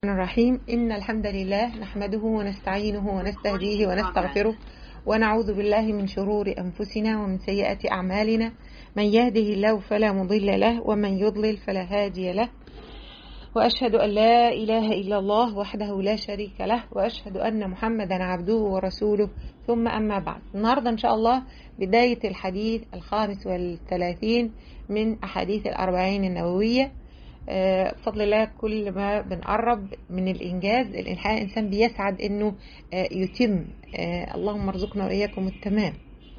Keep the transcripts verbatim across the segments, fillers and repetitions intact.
الرحيم إن الحمد لله نحمده ونستعينه ونستهديه ونستغفره ونعوذ بالله من شرور أنفسنا ومن سيئات أعمالنا. من يهده الله فلا مضل له ومن يضلل فلا هادي له، وأشهد أن لا إله إلا الله وحده لا شريك له، وأشهد أن محمدا عبده ورسوله، ثم أما بعد. النهاردة إن شاء الله بداية الحديث الخامس والثلاثين من أحاديث الأربعين النووية. بفضل الله كل ما بنقرب من الإنجاز الإنحاء الإنسان بيسعد إنه يتم. اللهم ارزقنا وإياكم التمام.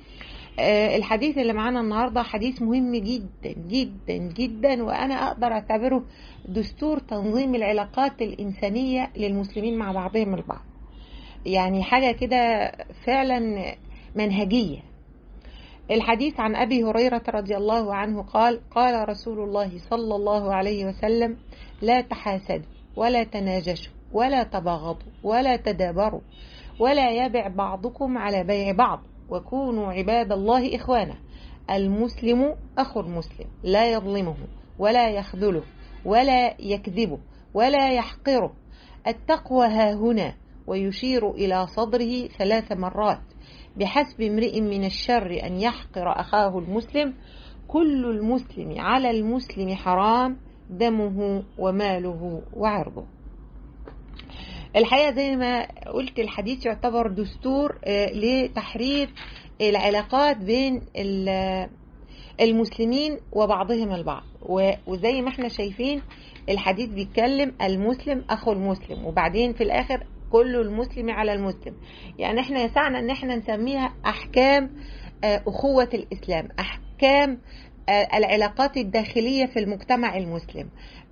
الحديث اللي معانا النهاردة حديث مهم جدا جدا جدا، وأنا أقدر أعتبره دستور تنظيم العلاقات الإنسانية للمسلمين مع بعضهم البعض، يعني حاجة كده فعلا منهجية. الحديث عن أبي هريرة رضي الله عنه قال: قال رسول الله صلى الله عليه وسلم: لا تحاسدوا ولا تناجشوا ولا تباغضوا ولا تدابروا ولا يبع بعضكم على بيع بعض، وكونوا عباد الله إخوانا. المسلم أخو المسلم لا يظلمه ولا يخذله ولا يكذبه ولا يحقره. التقوى ها هنا، ويشير إلى صدره ثلاث مرات: بحسب امرئ من الشر أن يحقر أخاه المسلم، كل المسلم على المسلم حرام، دمه وماله وعرضه. الحقيقة زي ما قلت الحديث يعتبر دستور لتحرير العلاقات بين المسلمين وبعضهم البعض، وزي ما احنا شايفين الحديث بيتكلم المسلم أخو المسلم، وبعدين في الآخر كل المسلم على المسلم. يعني احنا يسعنا ان احنا نسميها احكام اخوة الاسلام، احكام العلاقات الداخلية في المجتمع المسلم،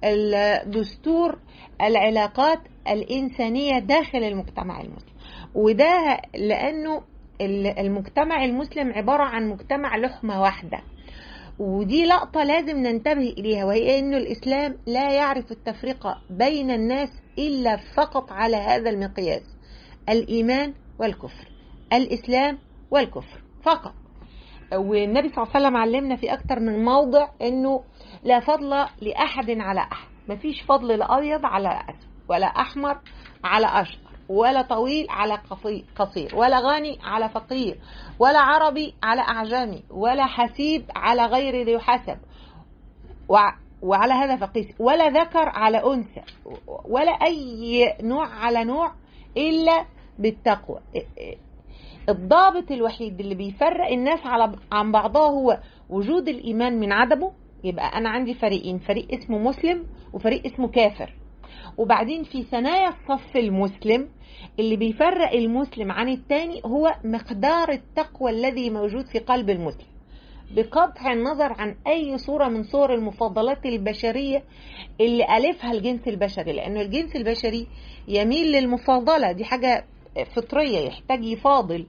دستور العلاقات الانسانية داخل المجتمع المسلم. وده لانه المجتمع المسلم عبارة عن مجتمع لحمة واحدة، ودي لقطة لازم ننتبه إليها، وهي أن الإسلام لا يعرف التفرقة بين الناس إلا فقط على هذا المقياس: الإيمان والكفر، الإسلام والكفر فقط. والنبي صلى الله عليه وسلم علمنا في أكتر من موضع أنه لا فضل لأحد على أحد، مفيش فضل لأبيض على أسود، ولا أحمر على أشقر، ولا طويل على قصير، ولا غني على فقير، ولا عربي على أعجمي، ولا حسيب على غير ذي حسب، وعلى هذا فقيس، ولا ذكر على أنثى، ولا أي نوع على نوع إلا بالتقوى. الضابط الوحيد اللي بيفرق الناس على عن بعضها هو وجود الإيمان من عدمه. يبقى أنا عندي فريقين: فريق اسمه مسلم وفريق اسمه كافر. وبعدين في ثنايا الصف المسلم اللي بيفرق المسلم عن التاني هو مقدار التقوى الذي موجود في قلب المسلم، بقطع النظر عن أي صورة من صور المفاضلات البشرية اللي ألفها الجنس البشري، لأنه الجنس البشري يميل للمفاضلة، دي حاجة فطرية، يحتاج يفاضل،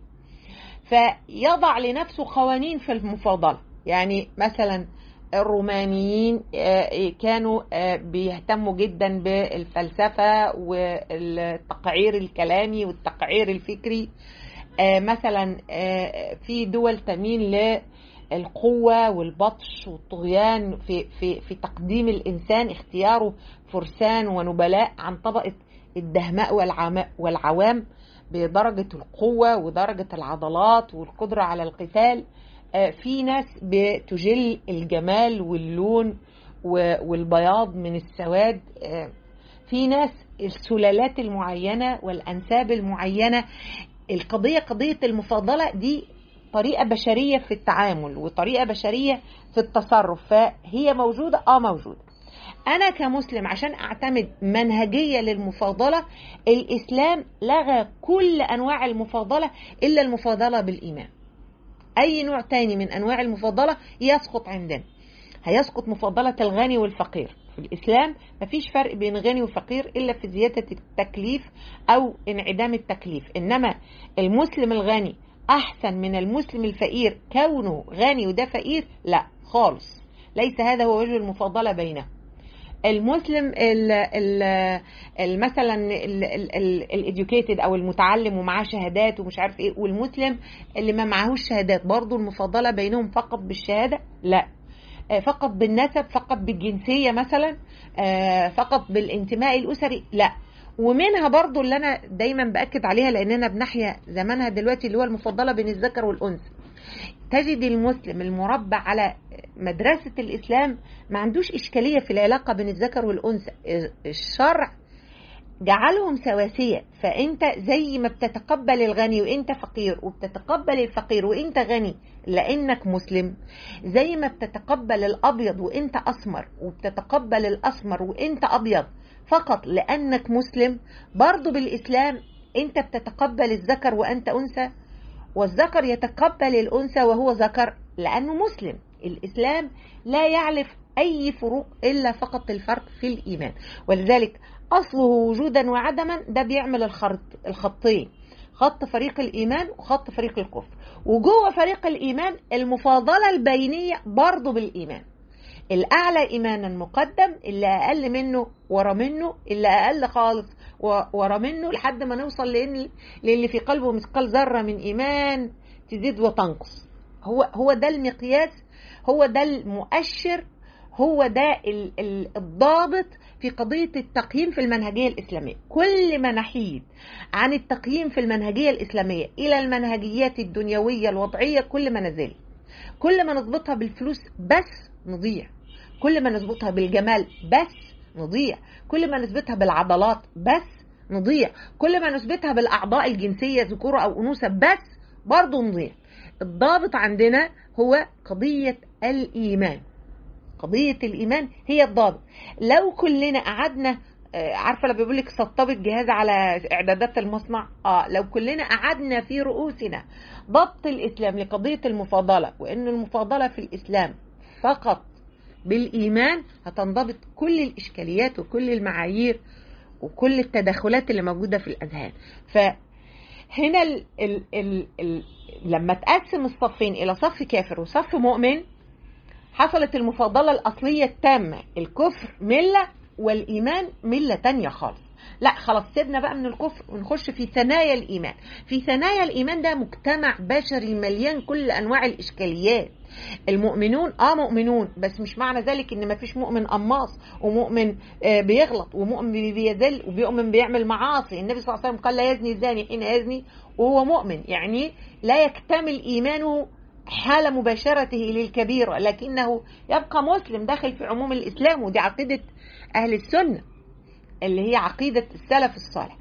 فيضع لنفسه قوانين في المفاضلة. يعني مثلا الرومانيين كانوا بيهتموا جدا بالفلسفة والتقعير الكلامي والتقعير الفكري. مثلا في دول تميل للقوة والبطش والطغيان في, في, في تقديم الإنسان، اختياره فرسان ونبلاء عن طبقة الدهماء والعوام بدرجة القوة ودرجة العضلات والقدرة على القتال. في ناس بتجل الجمال واللون والبياض من السواد، في ناس السلالات المعينة والأنساب المعينة. القضية قضية المفاضلة دي طريقة بشرية في التعامل وطريقة بشرية في التصرف، فهي موجودة آه موجودة. أنا كمسلم عشان أعتمد منهجية للمفاضلة، الإسلام لغى كل أنواع المفاضلة إلا المفاضلة بالإيمان. أي نوع تاني من أنواع المفاضلة يسقط عندنا، هيسقط مفاضلة الغني والفقير. في الإسلام مفيش فرق بين غني وفقير إلا في زيادة التكليف أو انعدام التكليف. إنما المسلم الغني أحسن من المسلم الفقير كونه غني وده فقير؟ لا خالص، ليس هذا هو وجه المفاضلة بينهم. المسلم ال ال مثلا الاديوكيتد او المتعلم ومعاه شهادات ومش عارف ايه، والمسلم اللي ما معهوش شهادات، برضو المفاضله بينهم فقط بالشهاده؟ لا، فقط بالنسب، فقط بالجنسيه مثلا، فقط بالانتماء الاسري؟ لا، ومنها برضو اللي انا دايما باكد عليها لاننا بنحيا زمانها دلوقتي، اللي هو المفضله بين الذكر والانثى. تجد المسلم المربى على مدرسه الاسلام ما عندوش اشكاليه في العلاقه بين الذكر والانثى. الشرع جعلهم سواسية، فانت زي ما بتتقبل الغني وانت فقير، وبتتقبل الفقير وانت غني لانك مسلم، زي ما بتتقبل الابيض وانت اسمر، وبتتقبل الاسمر وانت ابيض فقط لانك مسلم، برضو بالاسلام انت بتتقبل الذكر وانت انثى، والذكر يتقبل الانثى وهو ذكر لانه مسلم. الاسلام لا يعرف اي فروق الا فقط الفرق في الايمان، ولذلك أصله وجودا وعدما ده بيعمل الخط الخطين، خط فريق الإيمان وخط فريق الكفر. وجوه فريق الإيمان المفاضلة البينية برضو بالإيمان، الأعلى إيمانا مقدم، اللي أقل منه ورا منه، اللي أقل خالص ورا منه، لحد ما نوصل للي في قلبه مثقال ذرة من إيمان تزيد وتنقص. هو هو ده المقياس، هو ده المؤشر، هو ده الضابط في قضية التقييم في المنهجية الإسلامية. كل ما نحيد عن التقييم في المنهجية الإسلامية إلى المنهجيات الدنيوية الوضعية كل ما نزل. كل ما نضبطها بالفلوس بس نضيع، كل ما نضبطها بالجمال بس نضيع، كل ما نثبتها بالعضلات بس نضيع، كل ما نثبتها بالأعضاء الجنسية ذكورة أو أنوثة بس برضو نضيع. الضابط عندنا هو قضية الإيمان، قضية الإيمان هي الضابط. لو كلنا قعدنا، عارفة لما بيقول لك سطب الجهاز على إعدادات المصنع، آه لو كلنا قعدنا في رؤوسنا ضبط الإسلام لقضية المفاضلة، وإن المفاضلة في الإسلام فقط بالإيمان، هتنضبط كل الإشكاليات وكل المعايير وكل التدخلات اللي موجودة في الأذهان. فهنا ال ال ال ال لما تقسم الصفين إلى صف كافر وصف مؤمن، حصلت المفاضلة الأصلية التامة، الكفر ملة والإيمان ملة تانية خالص. لا خلاص سيبنا بقى من الكفر ونخش في ثنايا الإيمان. في ثنايا الإيمان ده مجتمع بشري مليان كل أنواع الإشكاليات. المؤمنون آه مؤمنون، بس مش معنى ذلك إن ما فيش مؤمن قماص ومؤمن آه بيغلط ومؤمن بيذل ومؤمن بيعمل معاصي. النبي صلى الله عليه وسلم قال لا يزني الزاني حين يزني وهو مؤمن، يعني لا يكتمل إيمانه حال مباشرته للكبيرة، لكنه يبقى مسلم داخل في عموم الإسلام. ودي عقيدة أهل السنة اللي هي عقيدة السلف الصالح.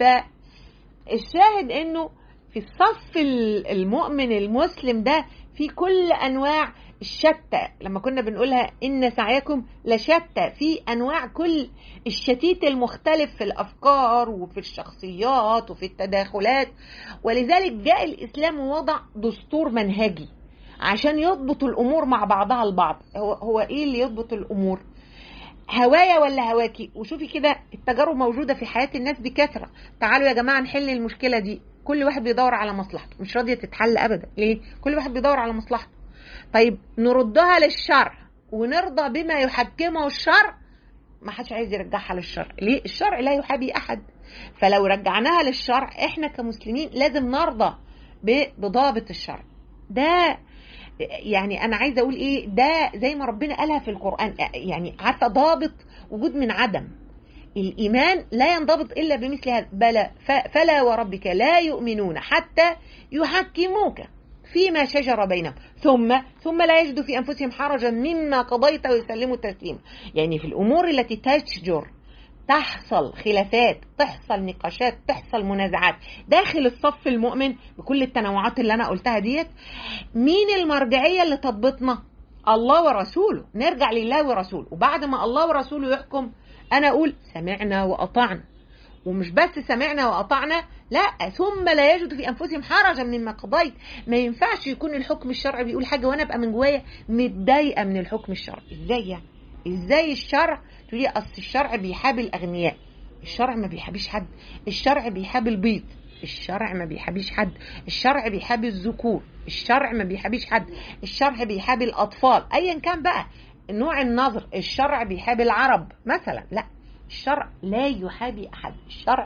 فالشاهد أنه في الصف المؤمن المسلم ده في كل أنواع الشتى، لما كنا بنقولها إن سعيكم لشتى، في أنواع كل الشتيت المختلف في الأفكار وفي الشخصيات وفي التداخلات. ولذلك جاء الإسلام ووضع دستور منهجي عشان يضبط الأمور مع بعضها البعض. هو, هو إيه اللي يضبط الأمور؟ هوايا ولا هواكي؟ وشوفي كده التجارب موجودة في حياة الناس بكثرة. تعالوا يا جماعة نحل المشكلة دي، كل واحد بيدور على مصلحته، مش راضية تتحل أبدا. ليه؟ كل واحد بيدور على مصلحته. طيب نردها للشرع ونرضى بما يحكمه الشرع، ما حدش عايز يرجعها للشرع. ليه؟ الشرع لا يحابي أحد. فلو رجعناها للشرع احنا كمسلمين لازم نرضى بضابط الشرع ده. يعني انا عايزه اقول ايه، ده زي ما ربنا قالها في القرآن، يعني عارفه ضابط وجود من عدم. الإيمان لا ينضبط إلا بمثل هذا. بلى فلا وربك لا يؤمنون حتى يحكموك فيما شجر بينهم ثم ثم لا يجدوا في أنفسهم حرجا مما قضيت ويسلموا تسليما. يعني في الأمور التي تشجر تحصل خلافات، تحصل نقاشات، تحصل منازعات داخل الصف المؤمن بكل التنوعات اللي أنا قلتها ديت، مين المرجعية اللي تضبطنا؟ الله ورسوله. نرجع لله ورسوله، وبعد ما الله ورسوله يحكم أنا أقول سمعنا وأطعنا. ومش بس سمعنا وأطعنا، لا، ثم لا يجد في أنفسهم حرجا مما قضيت. ما ينفعش يكون الحكم الشرعي بيقول حاجة وأنا أبقى من جوايا متضايقة من الحكم الشرعي. إزاي يعني؟ إزاي الشرع تقولي أصل الشرع بيحابي الأغنياء؟ الشرع ما بيحابيش حد. الشرع بيحابي البيض. الشرع ما بيحابيش حد. الشرع بيحابي الذكور. الشرع ما بيحابيش حد. الشرع بيحابي الأطفال أيا كان بقى نوع النظر. الشرع بيحابي العرب مثلا، لا، الشرع لا يحابي أحد. الشرع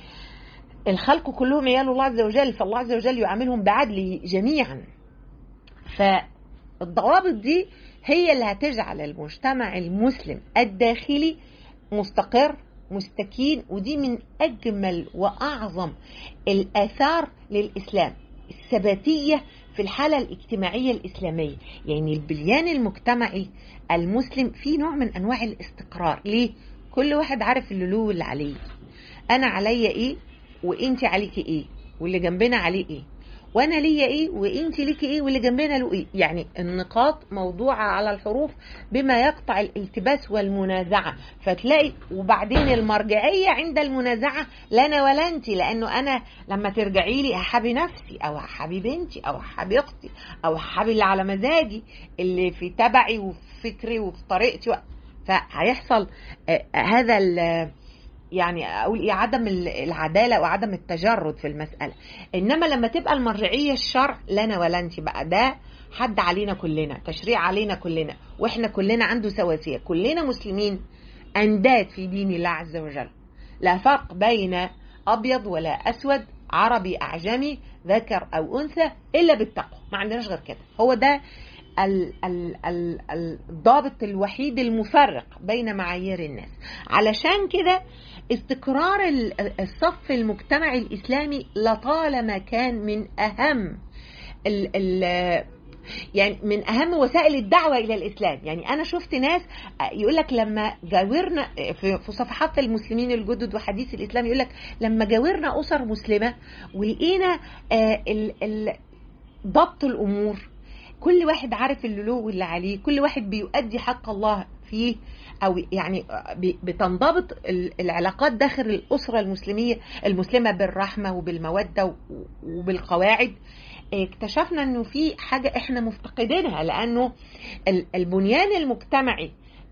الخلق كلهم عيال الله عز وجل، فالله عز وجل يعاملهم بعدل جميعا. فالضوابط دي هي اللي هتجعل المجتمع المسلم الداخلي مستقر مستكين، ودي من أجمل وأعظم الآثار للإسلام، الثباتية في الحالة الاجتماعية الإسلامية. يعني البنيان المجتمعي المسلم فيه نوع من أنواع الاستقرار. ليه؟ كل واحد عارف اللي له واللي عليه. أنا عليا إيه وإنتي عليكي إيه واللي جنبنا عليه إيه، وانا ليا ايه وانتي ليكي ايه واللي جنبنا له ايه. يعني النقاط موضوعه على الحروف بما يقطع الالتباس والمنازعه. فتلاقي وبعدين المرجعيه عند المنازعه لنا ولا انتي، لانه انا لما ترجعي لي هحبي نفسي او هحبي بنتي او هحبي اختي او هحبي اللي على مزاجي اللي في تبعي وفي فكري وفي طريقتي، فهيحصل آه هذا يعني اقول ايه عدم العداله وعدم التجرد في المساله. انما لما تبقى المرجعيه الشرع لنا ولا انت، بقى ده حد علينا كلنا، تشريع علينا كلنا، واحنا كلنا عنده سواسيه، كلنا مسلمين انداد في دين الله عز وجل، لا فرق بين ابيض ولا اسود، عربي اعجمي، ذكر او انثى، الا بالتقوى. ما عندناش غير كده. هو ده الضابط الوحيد المفرق بين معايير الناس. علشان كده استقرار الصف المجتمعي الإسلامي لطالما كان من أهم ال ال يعني من أهم وسائل الدعوة إلى الإسلام. يعني أنا شفت ناس يقولك لما جاورنا في صفحات المسلمين الجدد وحديث الإسلام، يقولك لما جاورنا أسر مسلمة ولقينا ضبط الأمور، كل واحد عارف اللي له واللي عليه، كل واحد بيؤدي حق الله فيه، أو يعني بتنضبط العلاقات داخل الأسرة المسلمية المسلمة بالرحمة وبالمودة وبالقواعد. اكتشفنا أنه في حاجة إحنا مفتقدينها، لأنه البنيان المجتمعي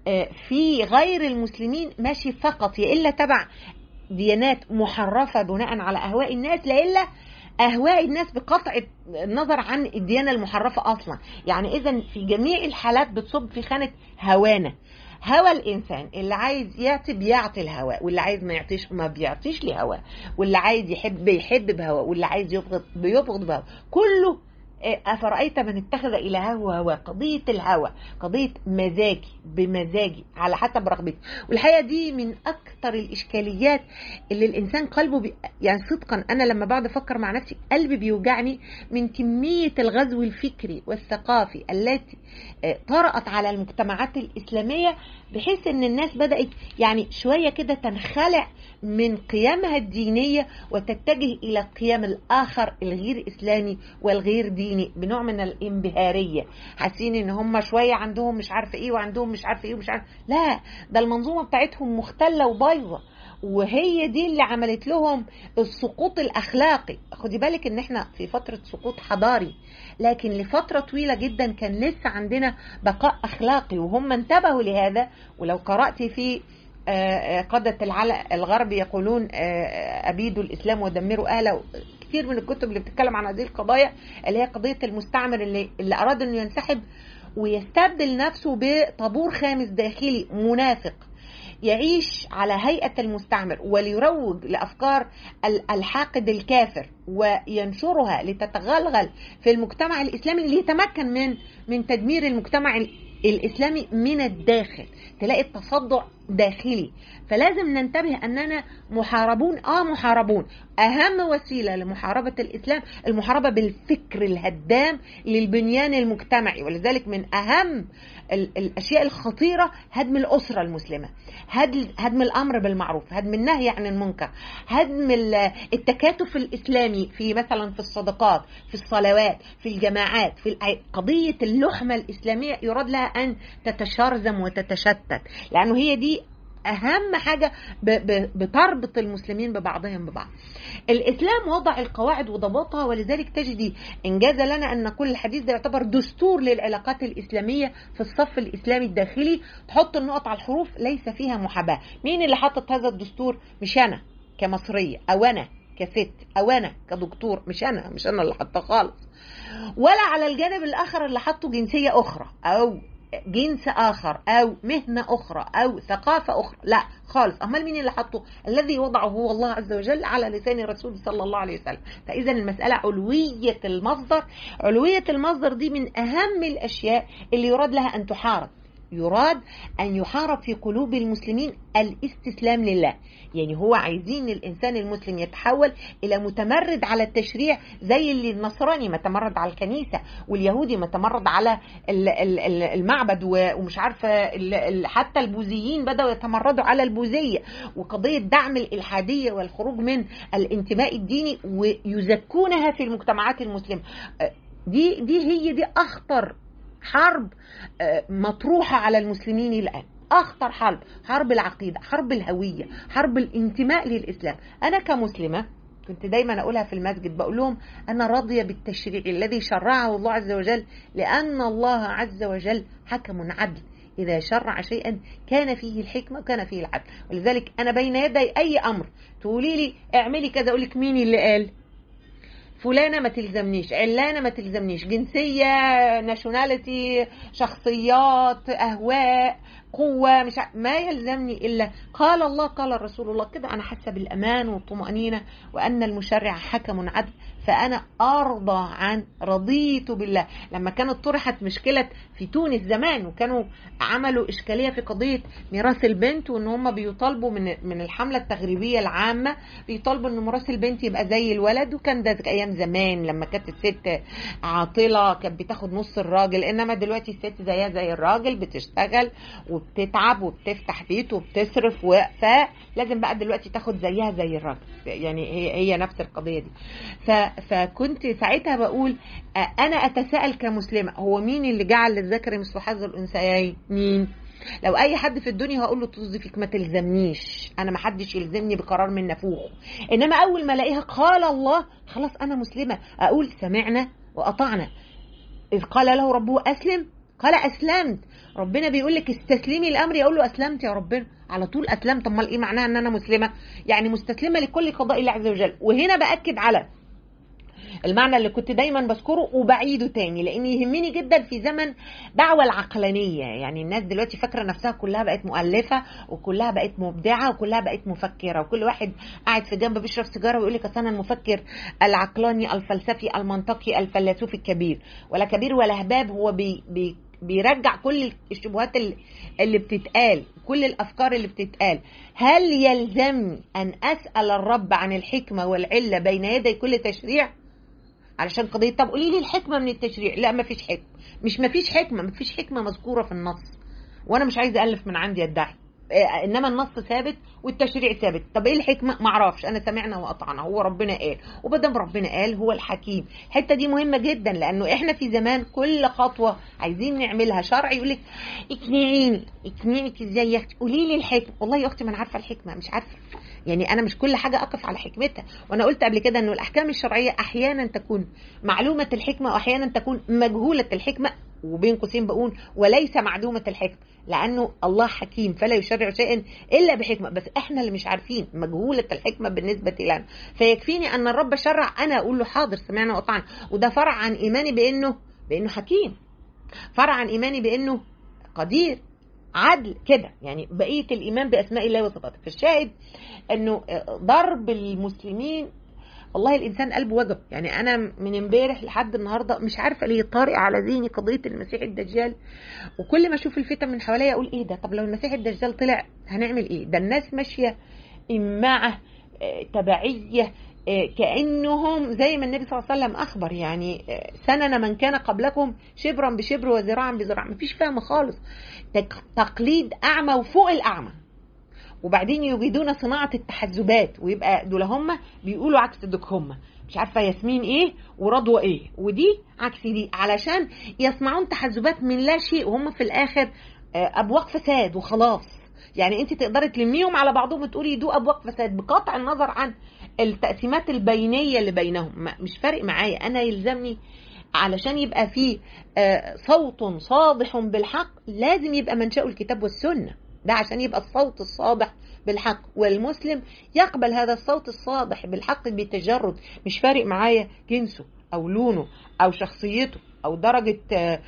في غير المسلمين ماشي فقط يا إلا تبع ديانات محرفة بناء على أهواء الناس، لا إلا أهواء الناس بقطع النظر عن الديانة المحرفة أصلا. يعني إذن في جميع الحالات بتصب في خانة هوانا، هوى الإنسان. اللي عايز يعطي بيعطي الهوى، واللي عايز ما يعطيش ما بيعطيش لهوى، واللي عايز يحب بيحب بهوى، واللي عايز يبغض بيبغض بهوى. كله أفرأيت من اتخذ إلهه هوى. قضية الهوى قضية مزاجي بمزاجي على حسب رغبتي. والحقيقة دي من أكثر الإشكاليات اللي الإنسان قلبه بي... يعني صدقا أنا لما بعد أفكر مع نفسي قلبي بيوجعني من كمية الغزو الفكري والثقافي التي طرأت على المجتمعات الإسلامية، بحيث أن الناس بدأت يعني شوية كده تنخلع من قيمها الدينية وتتجه إلى قيم الآخر الغير إسلامي والغير ديني بنوع من الانبهارية، حاسين ان هم شوية عندهم مش عارفة ايه وعندهم مش عارفة ايه ومش عارفة. لا، ده المنظومة بتاعتهم مختلة وبايظة، وهي دي اللي عملت لهم السقوط الأخلاقي. خدي بالك ان احنا في فترة سقوط حضاري، لكن لفترة طويلة جدا كان لسه عندنا بقاء أخلاقي، وهم انتبهوا لهذا. ولو قرأت في قادة الغرب يقولون أبيدوا الإسلام ودمروا أهله، كثير من الكتب اللي بتتكلم عن هذه القضايا اللي هي قضية المستعمر اللي, اللي أراد أنه ينسحب ويستبدل نفسه بطابور خامس داخلي منافق يعيش على هيئة المستعمر وليروج لأفكار الحاقد الكافر وينشرها لتتغلغل في المجتمع الإسلامي ليتمكن من من تدمير المجتمع الإسلامي من الداخل. تلاقي التصدع داخلي. فلازم ننتبه أننا محاربون آه محاربون. أهم وسيلة لمحاربة الإسلام المحاربة بالفكر الهدام للبنيان المجتمعي، ولذلك من أهم الأشياء الخطيرة هدم الأسرة المسلمة، هدم الأمر بالمعروف، هدم النهي عن المنكر، هدم التكاتف الإسلامي في مثلا في الصدقات، في الصلوات، في الجماعات، في قضية اللحمة الإسلامية يراد لها أن تتشرذم وتتشتت، لأنه هي دي أهم حاجة بتربط المسلمين ببعضهم ببعض. الإسلام وضع القواعد وضبطها، ولذلك تجدي إنجاز لنا أن كل الحديث ده يعتبر دستور للعلاقات الإسلامية في الصف الإسلامي الداخلي. تحط النقط على الحروف، ليس فيها محاباة. مين اللي حطت هذا الدستور؟ مش أنا كمصرية، أو أنا كست، أو أنا كدكتور، مش أنا مش أنا اللي حطها خالص، ولا على الجانب الآخر اللي حطه جنسية أخرى أو جنس آخر أو مهنة أخرى أو ثقافة أخرى، لا خالص. أمال مين اللي حطه؟ الذي وضعه هو الله عز وجل على لسان رسوله صلى الله عليه وسلم. فإذا المسألة علوية المصدر. علوية المصدر دي من أهم الأشياء اللي يراد لها أن تحارب. يراد أن يحارب في قلوب المسلمين الاستسلام لله. يعني هو عايزين الإنسان المسلم يتحول إلى متمرد على التشريع، زي اللي النصراني متمرد على الكنيسة، واليهودي متمرد على المعبد، ومش عارفة حتى البوذيين بدأوا يتمردوا على البوذية، وقضية دعم الإلحادية والخروج من الانتماء الديني ويزكونها في المجتمعات المسلمة. دي دي هي دي أخطر حرب مطروحة على المسلمين الآن، أخطر حرب، حرب العقيدة، حرب الهوية، حرب الانتماء للإسلام. أنا كمسلمة كنت دايما أقولها في المسجد، بقول لهم أنا راضية بالتشريع الذي شرعه الله عز وجل، لأن الله عز وجل حكم عدل، إذا شرع شيئا كان فيه الحكمة وكان فيه العدل. ولذلك أنا بين يدي أي أمر تقولي لي اعملي كذا، أقول لك مين اللي قال؟ فلانة ما تلزمنيش، علانة ما تلزمنيش، جنسية، ناشوناليتي، شخصيات، أهواء، قوة، مش ع... ما يلزمني إلا قال الله قال رسول الله. كده أنا حاسة بالأمان والطمأنينة، وأن المشرع حكم عدل، فأنا أرضى عن رضيت بالله. لما كانت طرحت مشكلة في تونس زمان، وكانوا عملوا إشكالية في قضية ميراث البنت، وأن هم بيطالبوا من من الحملة التغريبية العامة، بيطالبوا أن ميراث البنت يبقى زي الولد. وكان ده أيام زمان لما كانت الست عاطلة كانت بتاخد نص الراجل، إنما دلوقتي الست زيها زي الراجل، بتشتغل وبتتعب وبتفتح بيت وبتصرف، فلازم بقى دلوقتي تاخد زيها زي الراجل. يعني هي هي نفس القضية دي. ف فكنت ساعتها بقول أنا أتساءل كمسلمة، هو مين اللي جعل للذكر مثل حظ الأنثيين؟ مين؟ لو أي حد في الدنيا هقول له طز فيك، ما تلزمنيش، أنا ما حدش يلزمني بقرار من نفوخه. إنما أول ما ألاقيها قال الله، خلاص أنا مسلمة، أقول سمعنا وأطعنا. إذ قال له ربه أسلم قال أسلمت. ربنا بيقول لك استسلمي الأمر، يقول له أسلمت يا ربنا، على طول أسلمت. امال إيه معناها أن أنا مسلمة؟ يعني مستسلمة لكل قضاء الله عز وجل. وهنا بأكد على المعنى اللي كنت دايما بذكره وبعيده تاني، لان يهمني جدا في زمن دعوة العقلانية. يعني الناس دلوقتي فاكرة نفسها كلها بقت مؤلفة، وكلها بقت مبدعة، وكلها بقت مفكرة، وكل واحد قاعد في جنب بيشرب سيجارة ويقول لك اصل انا المفكر العقلاني الفلسفي المنطقي الفيلسوف الكبير. ولا كبير ولا هباب، هو بي بي بيرجع كل الشبهات اللي, اللي بتتقال، كل الأفكار اللي بتتقال. هل يلزمني أن أسأل الرب عن الحكمة والعلة بين يدي كل تشريع؟ علشان قضية طب قولي لي الحكمة من التشريع، لا مفيش حكمة، مش مفيش حكمة، مفيش حكمة مذكورة في النص، وأنا مش عايزة ألف من عندي أدعي، إنما النص ثابت والتشريع ثابت. طب إيه الحكمة؟ معرفش، أنا سمعنا وأطعنا، هو ربنا قال، وبدم ربنا قال هو الحكيم. الحتة دي مهمة جدا، لأنه إحنا في زمان كل خطوة عايزين نعملها شرع يقولك اقنعيني، اقنعينك إزاي يا أختي؟ قولي لي الحكمة. والله يا أختي ما أنا عارفة الحكمة، مش عارفة. يعني أنا مش كل حاجة أقف على حكمتها. وأنا قلت قبل كده إنه الأحكام الشرعية أحيانا تكون معلومة الحكمة، وأحيانا تكون مجهولة الحكمة، وبين قوسين بقول وليس معدومة الحكمة، لأنه الله حكيم فلا يشرع شيئا إلا بحكمة، بس إحنا اللي مش عارفين، مجهولة الحكمة بالنسبة لنا. فيكفيني أن الرب شرع، أنا أقول له حاضر سمعنا وأطعنا. وده فرع عن إيماني بأنه بأنه حكيم، فرع عن إيماني بأنه قدير، عدل كده. يعني بقية الإيمان بأسماء الله وصفاته. فالشاهد أنه ضرب المسلمين، والله الإنسان قلبه وجب. يعني أنا من امبارح لحد النهاردة مش عارفة ليه طارئ على ذهني قضية المسيح الدجال، وكل ما أشوف الفتن من حواليا أقول إيه ده؟ طب لو المسيح الدجال طلع هنعمل إيه؟ ده الناس ماشية إماعة تبعية، كأنهم زي ما النبي صلى الله عليه وسلم أخبر، يعني سنن من كان قبلكم شبرا بشبر وذراعا بذراع. مفيش فهم خالص، تقليد أعمى وفوق الأعمى. وبعدين يجيدون صناعة التحزبات، ويبقى دول هم بيقولوا عكس دوك، هم مش عارفة ياسمين ايه ورضوى ايه، ودي عكس دي، علشان يصنعون تحزبات من لا شيء، وهم في الآخر أبواق فساد وخلاص. يعني انت تقدري تلميهم على بعضهم وتقولي دو أبواق فساد، بقطع النظر عن التقسيمات البينية اللي بينهم. مش فارق معايا، أنا يلزمني علشان يبقى فيه صوت صادح بالحق لازم يبقى منشأه الكتاب والسنة. ده عشان يبقى الصوت الصادح بالحق، والمسلم يقبل هذا الصوت الصادح بالحق بتجرد. مش فارق معايا جنسه أو لونه أو شخصيته أو درجة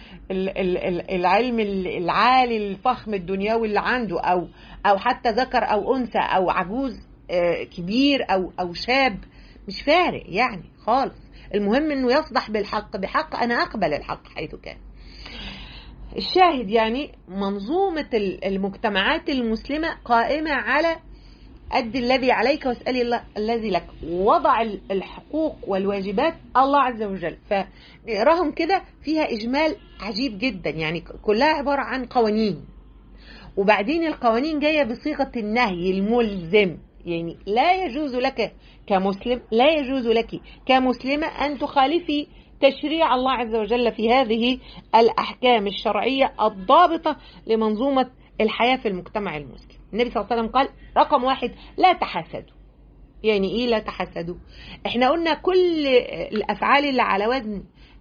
العلم العالي الفخم الدنيوي اللي عنده، أو أو حتى ذكر أو أنثى أو عجوز كبير أو أو شاب، مش فارق يعني خالص. المهم إنه يصدح بالحق، بحق أنا أقبل الحق حيث كان. الشاهد يعني منظومة المجتمعات المسلمة قائمة على أد الذي عليك واسألي الله الذي لك، وضع الحقوق والواجبات الله عز وجل. فنقراهم كده فيها إجمال عجيب جدا، يعني كلها عبارة عن قوانين، وبعدين القوانين جاية بصيغة النهي الملزم، يعني لا يجوز لك كمسلم، لا يجوز لك كمسلمة أن تخالفي تشريع الله عز وجل في هذه الأحكام الشرعية الضابطة لمنظومة الحياة في المجتمع المسلم. النبي صلى الله عليه وسلم قال رقم واحد لا تحاسدوا. يعني ايه لا تحاسدوا؟ احنا قلنا كل الأفعال اللي على وزن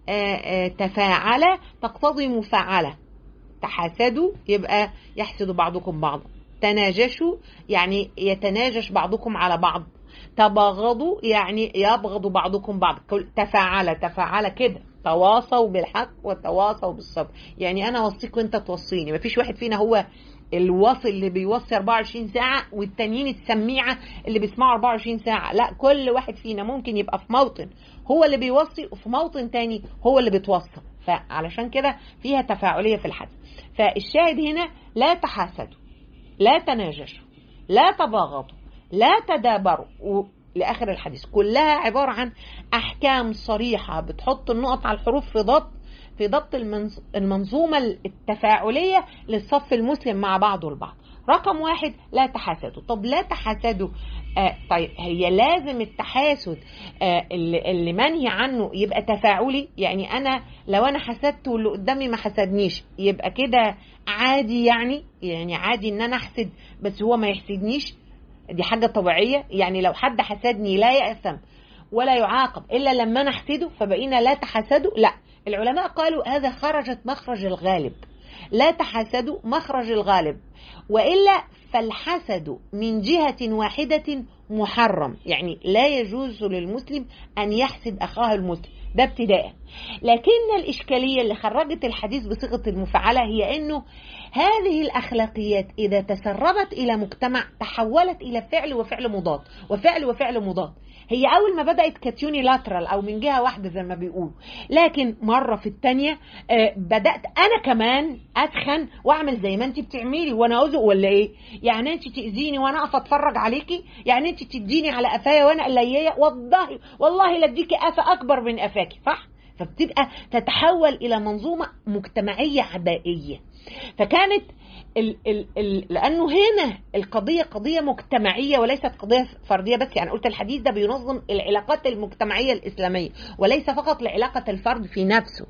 تفاعل تقتضي مفاعلة. تحاسدوا يبقى يحسد بعضكم بعضا، تناجشوا يعني يتناجش بعضكم على بعض، تباغضوا يعني يبغض بعضكم بعض. تفاعل تفاعل كده، تواصوا بالحق وتواصوا بالصبر. يعني انا اوصيك وانت توصيني، مفيش واحد فينا هو الواصل اللي بيوصي أربعة وعشرين ساعة والتانيين السميعة اللي بيسمعوا أربعة وعشرين ساعة. لا، كل واحد فينا ممكن يبقى في موطن هو اللي بيوصي، وفي موطن تاني هو اللي بيتوصى. فعلشان كده فيها تفاعلية في الحدث. فالشاهد هنا لا تحاسدوا، لا تناجشوا، لا تباغضوا، لا تدابروا لآخر الحديث. كلها عبارة عن أحكام صريحة بتحط النقط على الحروف في ضبط في ضبط المنظومة التفاعلية للصف المسلم مع بعضه البعض. رقم واحد لا تحاسدوا. طب لا تحاسدوا، آه طيب هي لازم التحاسد آه اللي, اللي منهي عنه يبقى تفاعلي؟ يعني أنا لو أنا حسدت واللي قدامي ما حسدنيش يبقى كده عادي؟ يعني يعني عادي إن أنا أحسد بس هو ما يحسدنيش؟ دي حاجة طبيعية؟ يعني لو حد حسدني لا يأثم ولا يعاقب إلا لما أنا أحسده فبقينا لا تحاسدوا؟ لا، العلماء قالوا هذا خرجت مخرج الغالب. لا تحاسدوا مخرج الغالب، وإلا فالحسد من جهة واحدة محرم. يعني لا يجوز للمسلم أن يحسد أخاه المسلم، ده ابتداء. لكن الإشكالية اللي خرجت الحديث بصيغة المفاعلة هي أنه هذه الأخلاقيات إذا تسربت إلى مجتمع تحولت إلى فعل وفعل مضاد وفعل وفعل مضاد. هي أول ما بدأت كاتيوني لاترال أو من جهة واحدة زي ما بيقولوا، لكن مرة في التانية بدأت أنا كمان أتخن وأعمل زي ما أنت بتعملي وأنا أزق ولا إيه؟ يعني أنت تأذيني وأنا أقف أتفرج عليكي؟ يعني أنت تديني على قفايا وأنا قليية؟ والله والله لا أديكي قفا أكبر من قفاكي، صح؟ فبتبقى تتحول إلى منظومة مجتمعية عدائية. فكانت ال ال ال لأنه هنا القضية قضية مجتمعية وليست قضية فردية بس. يعني قلت الحديث ده بينظم العلاقات المجتمعية الإسلامية وليس فقط لعلاقة الفرد في نفسه.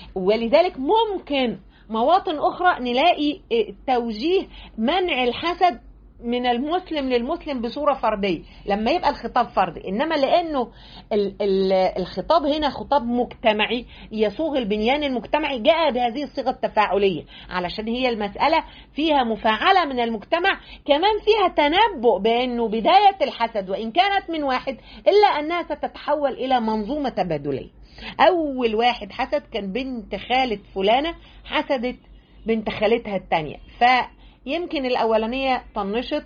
ولذلك ممكن مواطن أخرى نلاقي توجيه منع الحسد من المسلم للمسلم بصورة فردية لما يبقى الخطاب فردي، إنما لأنه ال ال الخطاب هنا خطاب مجتمعي يصوغ البنيان المجتمعي جاء بهذه الصيغة التفاعلية، علشان هي المسألة فيها مفاعلة من المجتمع، كمان فيها تنبؤ بأنه بداية الحسد وإن كانت من واحد إلا أنها ستتحول إلى منظومة تبادلية. أول واحد حسد كان بنت خالة فلانة حسدت بنت خالتها التانية، ف يمكن الأولانية طنشت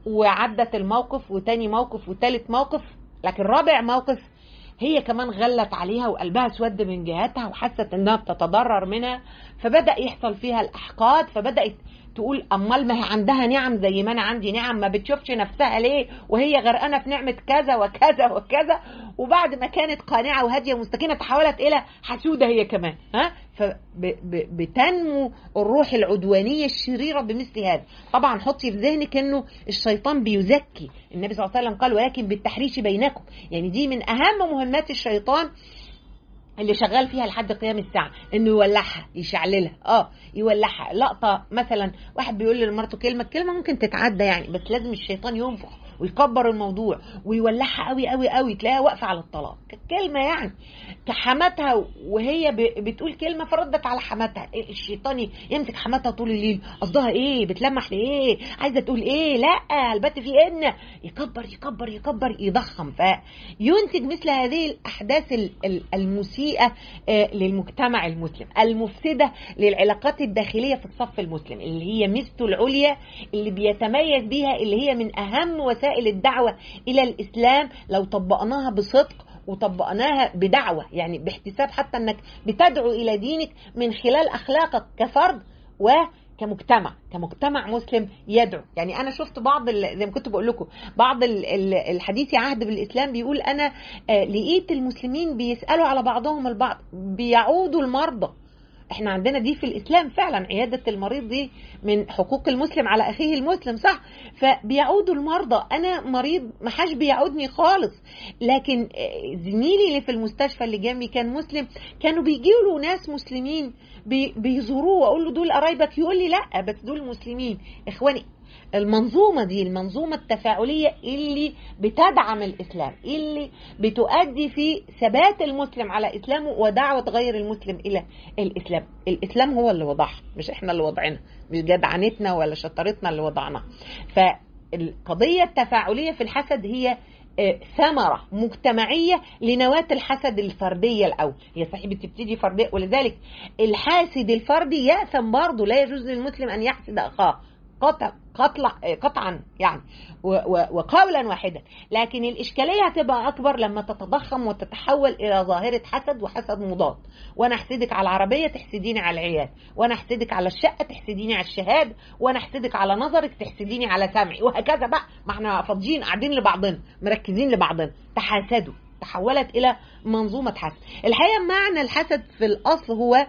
وعدت الموقف وتاني موقف وتالت موقف، لكن رابع موقف هي كمان غلت عليها وقلبها سود من جهتها وحست انها بتتضرر منها، فبدأ يحصل فيها الأحقاد، فبدأت تقول أمال ما هي عندها نعم زي ما أنا عندي نعم، ما بتشوفش نفسها ليه وهي غرقانة في نعمة كذا وكذا وكذا. وبعد ما كانت قانعة وهادية ومستكينة تحولت إلى حسودة هي كمان. ها فبتنمو الروح العدوانية الشريرة بمثل هذا. طبعا حطي في ذهنك أنه الشيطان بيزكي، النبي صلى الله عليه وسلم قال ولكن بالتحريش بينكم. يعني دي من أهم مهمات الشيطان اللي شغال فيها لحد قيام الساعة، انه يولعها يشعللها. اه يولعها لقطة مثلا، واحد بيقول لمرته كلمة كلمة ممكن تتعدى يعني، بس لازم الشيطان ينفخ ويكبر الموضوع ويولعها قوي قوي قوي، تلاقيها واقفة على الطلاق كلمة يعني كحماتها وهي بتقول كلمة فردت على حماتها. الشيطان يمسك حماتها طول الليل، قصدها ايه؟ بتلمح لايه؟ عايزة تقول ايه؟ لا البت في ان يكبر يكبر يكبر يضخم، فينتج مثل هذه الاحداث المسيئة للمجتمع المسلم المفسدة للعلاقات الداخلية في الصف المسلم، اللي هي ميزته العليا اللي بيتميز بيها، اللي هي من اهم وسائل الدعوة الى الاسلام لو طبقناها بصدق وطبقناها بدعوة، يعني باحتساب حتى انك بتدعو الى دينك من خلال اخلاقك كفرد وكمجتمع، كمجتمع مسلم يدعو. يعني انا شفت بعض زي ما كنت بقول لكم بعض الحديث عهد بالاسلام بيقول انا لقيت المسلمين بيسالوا على بعضهم البعض، بيعودوا المرضى. احنا عندنا دي في الاسلام فعلا، عيادة المريض دي من حقوق المسلم على اخيه المسلم، صح؟ فبيعودوا المرضى. انا مريض ما حاش بيعودني خالص، لكن زميلي اللي في المستشفى اللي جنبي كان مسلم، كانوا بيجيوا له ناس مسلمين بيزوروه، واقول له دول قرايبك؟ يقول لي لا بس دول مسلمين. اخواني، المنظومة دي المنظومة التفاعلية اللي بتدعم الإسلام، اللي بتؤدي في ثبات المسلم على إسلامه ودعوة غير المسلم إلى الإسلام. الإسلام هو اللي وضعها، مش إحنا اللي وضعنا، مش جدعنتنا ولا شطارتنا اللي وضعناها. فالقضية التفاعلية في الحسد هي ثمرة مجتمعية لنواة الحسد الفردية الأول. هي صحيح بتبتدي فردية، ولذلك الحاسد الفردي يأثم برضه. لا يجوز للمسلم أن يحسد أخاه قطع قطع قطعا يعني وقولا واحدا، لكن الإشكالية هتبقى أكبر لما تتضخم وتتحول إلى ظاهرة حسد وحسد مضاد. وأنا أحسدك على العربية تحسديني على العيال، وأنا أحسدك على الشقة تحسديني على الشهادة، وأنا أحسدك على نظرك تحسديني على سمعي، وهكذا بقى. ما احنا فاضيين قاعدين لبعضنا مركزين لبعضنا، تحاسدوا، تحولت إلى منظومة حسد. الحقيقة معنى الحسد في الأصل هو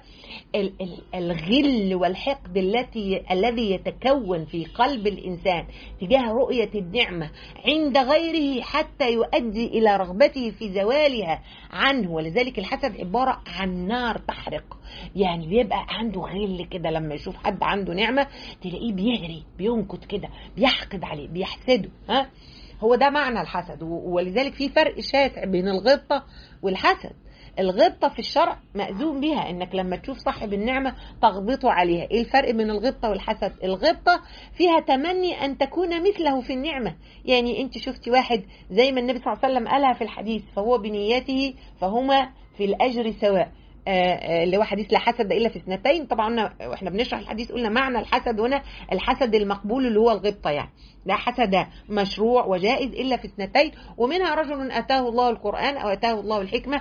الغل والحقد التي الذي يتكون في قلب الإنسان تجاه رؤية النعمة عند غيره حتى يؤدي إلى رغبته في زوالها عنه. ولذلك الحسد عبارة عن نار تحرق، يعني بيبقى عنده غل كده، لما يشوف حد عنده نعمة تلاقيه بيهري بينكت كده، بيحقد عليه، بيحسده. ها، هو ده معنى الحسد. ولذلك في فرق شاسع بين الغبطة والحسد. الغبطة في الشرع مأذون بها، انك لما تشوف صاحب النعمة تغبطه عليها. ايه الفرق بين الغبطة والحسد؟ الغبطة فيها تمني ان تكون مثله في النعمة، يعني انت شفتي واحد زي ما النبي صلى الله عليه وسلم قالها في الحديث، فهو بنيته فهما في الأجر سواء، اللي هو حديث لا حسد إلا في اثنتين. طبعا واحنا بنشرح الحديث قلنا معنى الحسد هنا الحسد المقبول اللي هو الغبطة، يعني لا حسد مشروع وجائز إلا في اثنتين، ومنها رجل أتاه الله القرآن أو أتاه الله الحكمة.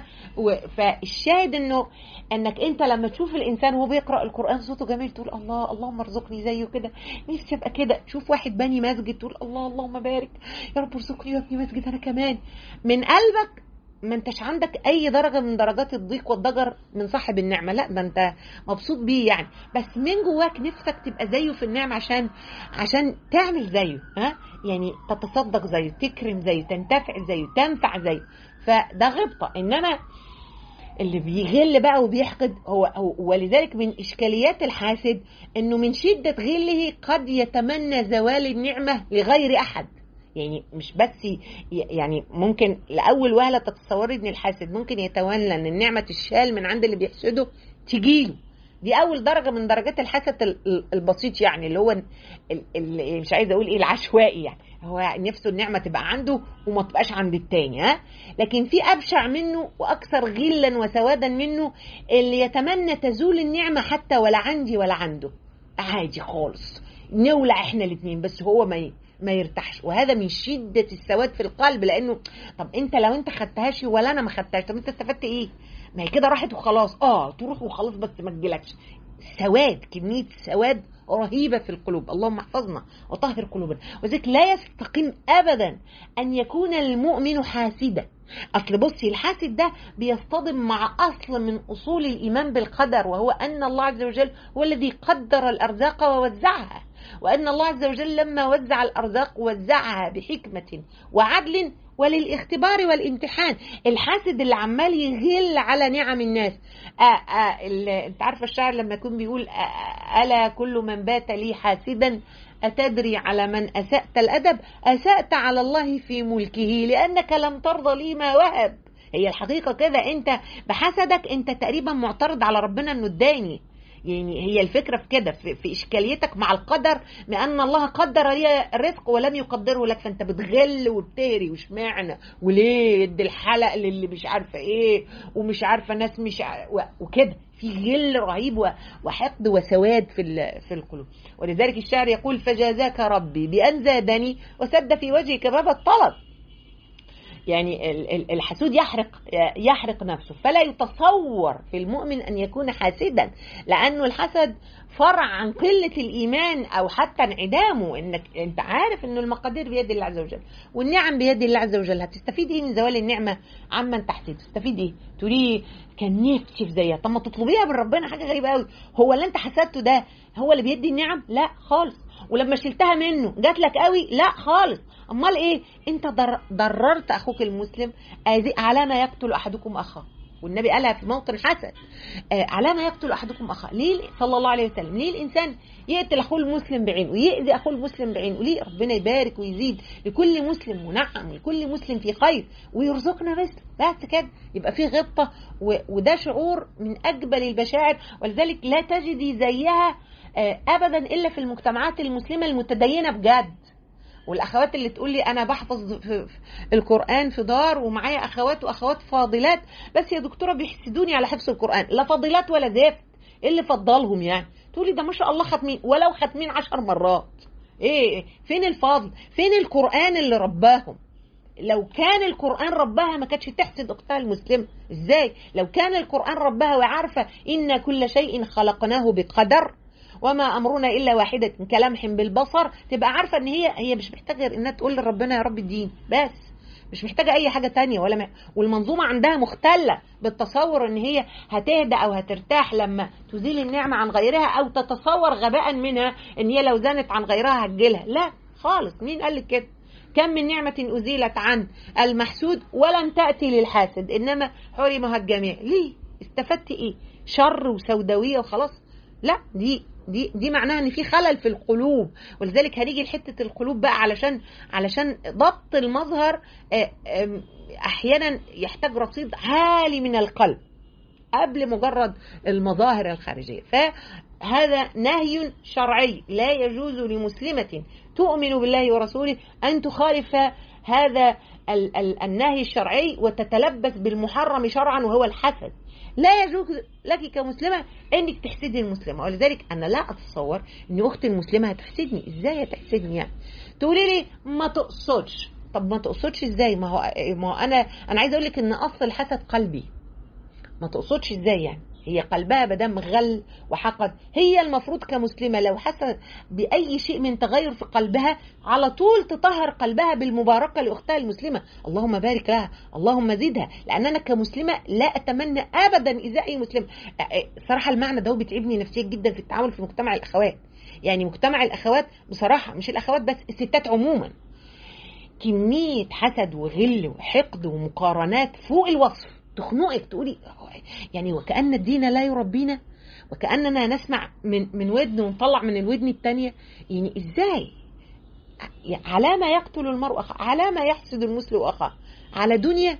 فالشاهد إنه أنك أنت لما تشوف الإنسان وهو بيقرأ القرآن صوته جميل تقول الله اللهم ارزقني زيه كده، نفسي أبقى كده. تشوف واحد بني مسجد تقول الله اللهم بارك يا رب ارزقني وابني مسجد أنا كمان. من قلبك ما انتش عندك اي درجة من درجات الضيق والضجر من صاحب النعمة، لا ده انت مبسوط بيه يعني، بس من جواك نفسك تبقى زيه في النعمة عشان عشان تعمل زيه، ها يعني تتصدق زيه، تكرم زيه، تنتفع زيه، تنفع زيه. فده غبطة. انما اللي بيغل بقى وبيحقد هو, هو ولذلك من إشكاليات الحاسد انه من شدة غله قد يتمنى زوال النعمة لغير احد. يعني مش بس يعني ممكن لأول وهلة تتصوري ان الحاسد ممكن يتولى ان النعمة تشال من عند اللي بيحسده تجيله. دي اول درجة من درجات الحسد البسيط، يعني اللي هو اللي مش عايزه اقول ايه العشوائي، يعني هو نفسه النعمة تبقى عنده وما تبقاش عند التاني. ها، لكن في ابشع منه واكثر غلا وسوادا منه اللي يتمنى تزول النعمة حتى ولا عندي ولا عنده، عادي خالص نولع احنا الاثنين بس هو ما ما يرتاحش. وهذا من شدة السواد في القلب، لانه طب انت لو انت خدتهاش ولا انا ما خدتهاش، طب انت استفدت ايه؟ ما هي كده راحت وخلاص. اه تروح وخلاص بس ما تجيلكش. سواد، كمية سواد رهيبة في القلوب. اللهم احفظنا وطهر قلوبنا. وذلك لا يستقيم ابدا ان يكون المؤمن حاسدا. اصل بصي الحاسد ده بيصطدم مع اصل من اصول الايمان بالقدر، وهو ان الله عز وجل هو الذي قدر الارزاق ووزعها، وأن الله عز وجل لما وزع الأرزاق وزعها بحكمة وعدل وللاختبار والامتحان. الحاسد اللي عمال يغل على نعم الناس، آآ آآ انت عارفة الشاعر لما يكون بيقول ألا كل من بات لي حاسدا أتدري على من أسأت الأدب؟ أسأت على الله في ملكه لأنك لم ترضى لي ما وهب. هي الحقيقة كده، انت بحسدك انت تقريبا معترض على ربنا انه اداني. يعني هي الفكرة في كده، في, في إشكاليتك مع القدر، لأن الله قدر لي الرزق ولم يقدره لك، فأنت بتغل وبتهري وش معنى وليه يدي الحلق للي مش عارفة إيه ومش عارفة ناس مش وكده. في غل رهيب وحقد وسواد في في القلوب. ولذلك الشاعر يقول فجازاك ربي بأن زادني وسد في وجهك باب الطلب. يعني الحسود يحرق يحرق نفسه. فلا يتصور في المؤمن أن يكون حاسدا، لأنه الحسد فرع عن قلة الإيمان أو حتى انعدامه. إنك أنت عارف إنه المقادير بيد الله عز وجل والنعم بيد الله عز وجل، هتستفيد إيه من زوال النعمة عمن تحسد؟ تستفيد إيه؟ تقولي كان نفسي في زيها، طب ما تطلبيها من ربنا. حاجة غريبة قوي، هو اللي أنت حسدته ده هو اللي بيدي النعم؟ لا خالص. ولما شلتها منه جات لك قوي؟ لا خالص. امال ايه؟ انت ضررت اخوك المسلم. على ما يقتل احدكم اخاه، والنبي قالها في موطن حسن، على ما يقتل احدكم اخاه. ليه صلى الله عليه وسلم؟ ليه الانسان يقتل اخوه المسلم بعينه ويؤذي اخوه المسلم بعينه؟ ليه؟ ربنا يبارك ويزيد لكل مسلم ونعم لكل مسلم في خير ويرزقنا مثل بس كده، يبقى في غبطه. وده شعور من اجمل المشاعر، ولذلك لا تجدي زيها ابدا الا في المجتمعات المسلمه المتدينه بجد. والاخوات اللي تقول لي انا بحفظ في القران في دار ومعايا اخوات واخوات فاضلات، بس يا دكتوره بيحسدوني على حفظ القران. لا فاضلات ولا زفت، ايه اللي فضلهم يعني؟ تقولي ده ما شاء الله ختمين، ولو ختمين عشر مرات. ايه فين الفضل؟ فين القران اللي رباهم؟ لو كان القرآن ربها ما كانتش تحسد أختها المسلمة. إزاي؟ لو كان القرآن ربها وعارفة إن كل شيء خلقناه بقدر وما أمرنا إلا واحدة كلمح بالبصر، تبقى عارفة إن هي هي مش محتاجة إنها تقول لربنا يا رب الدين بس، مش محتاجة أي حاجة تانية ولا م... والمنظومة عندها مختلة بالتصور إن هي هتهدى أو هترتاح لما تزيل النعمة عن غيرها، أو تتصور غباء منها إن هي لو زانت عن غيرها هتجيلها. لا خالص. مين قال لك كده؟ كم من نعمة أزيلت عن المحسود ولم تأتي للحاسد، إنما حرمها الجميع. ليه؟ استفدت إيه؟ شر وسوداوية وخلاص؟ لا، دي دي دي معناها ان في خلل في القلوب. ولذلك هنيجي لحته القلوب بقى، علشان علشان ضبط المظهر احيانا يحتاج رصيد عالي من القلب قبل مجرد المظاهر الخارجيه. فهذا نهي شرعي، لا يجوز لمسلمه تؤمن بالله ورسوله ان تخالف هذا النهي الشرعي وتتلبس بالمحرم شرعا وهو الحسد. لا يجوز لك كمسلمة انك تحسدي المسلمة. ولذلك انا لا اتصور ان اختي المسلمة هتحسدني. ازاي هتحسدني يعني؟ تقولي لي ما تقصدش. طب ما تقصدش ازاي؟ ما هو ما هو انا انا عايزه اقول لك ان اصل الحسد قلبي. ما تقصدش ازاي يعني؟ هي قلبها بدم غل وحقد، هي المفروض كمسلمة لو حست بأي شيء من تغير في قلبها على طول تطهر قلبها بالمباركة لأختها المسلمة، اللهم بارك لها، اللهم زدها. لأن أنا كمسلمة لا أتمنى أبدا إيذاء أي مسلم. صراحة المعنى ده بيتعبني نفسيا جدا في التعامل في مجتمع الأخوات. يعني مجتمع الأخوات بصراحة، مش الأخوات بس، الستات عموما، كمية حسد وغل وحقد ومقارنات فوق الوصف تخنقك. تقولي يعني وكأن الدين لا يربينا، وكأننا نسمع من من ودن ونطلع من الودن التانية. يعني ازاي؟ على ما يقتل المرء أخاه، على ما يحسد المسلم أخاه، على دنيا.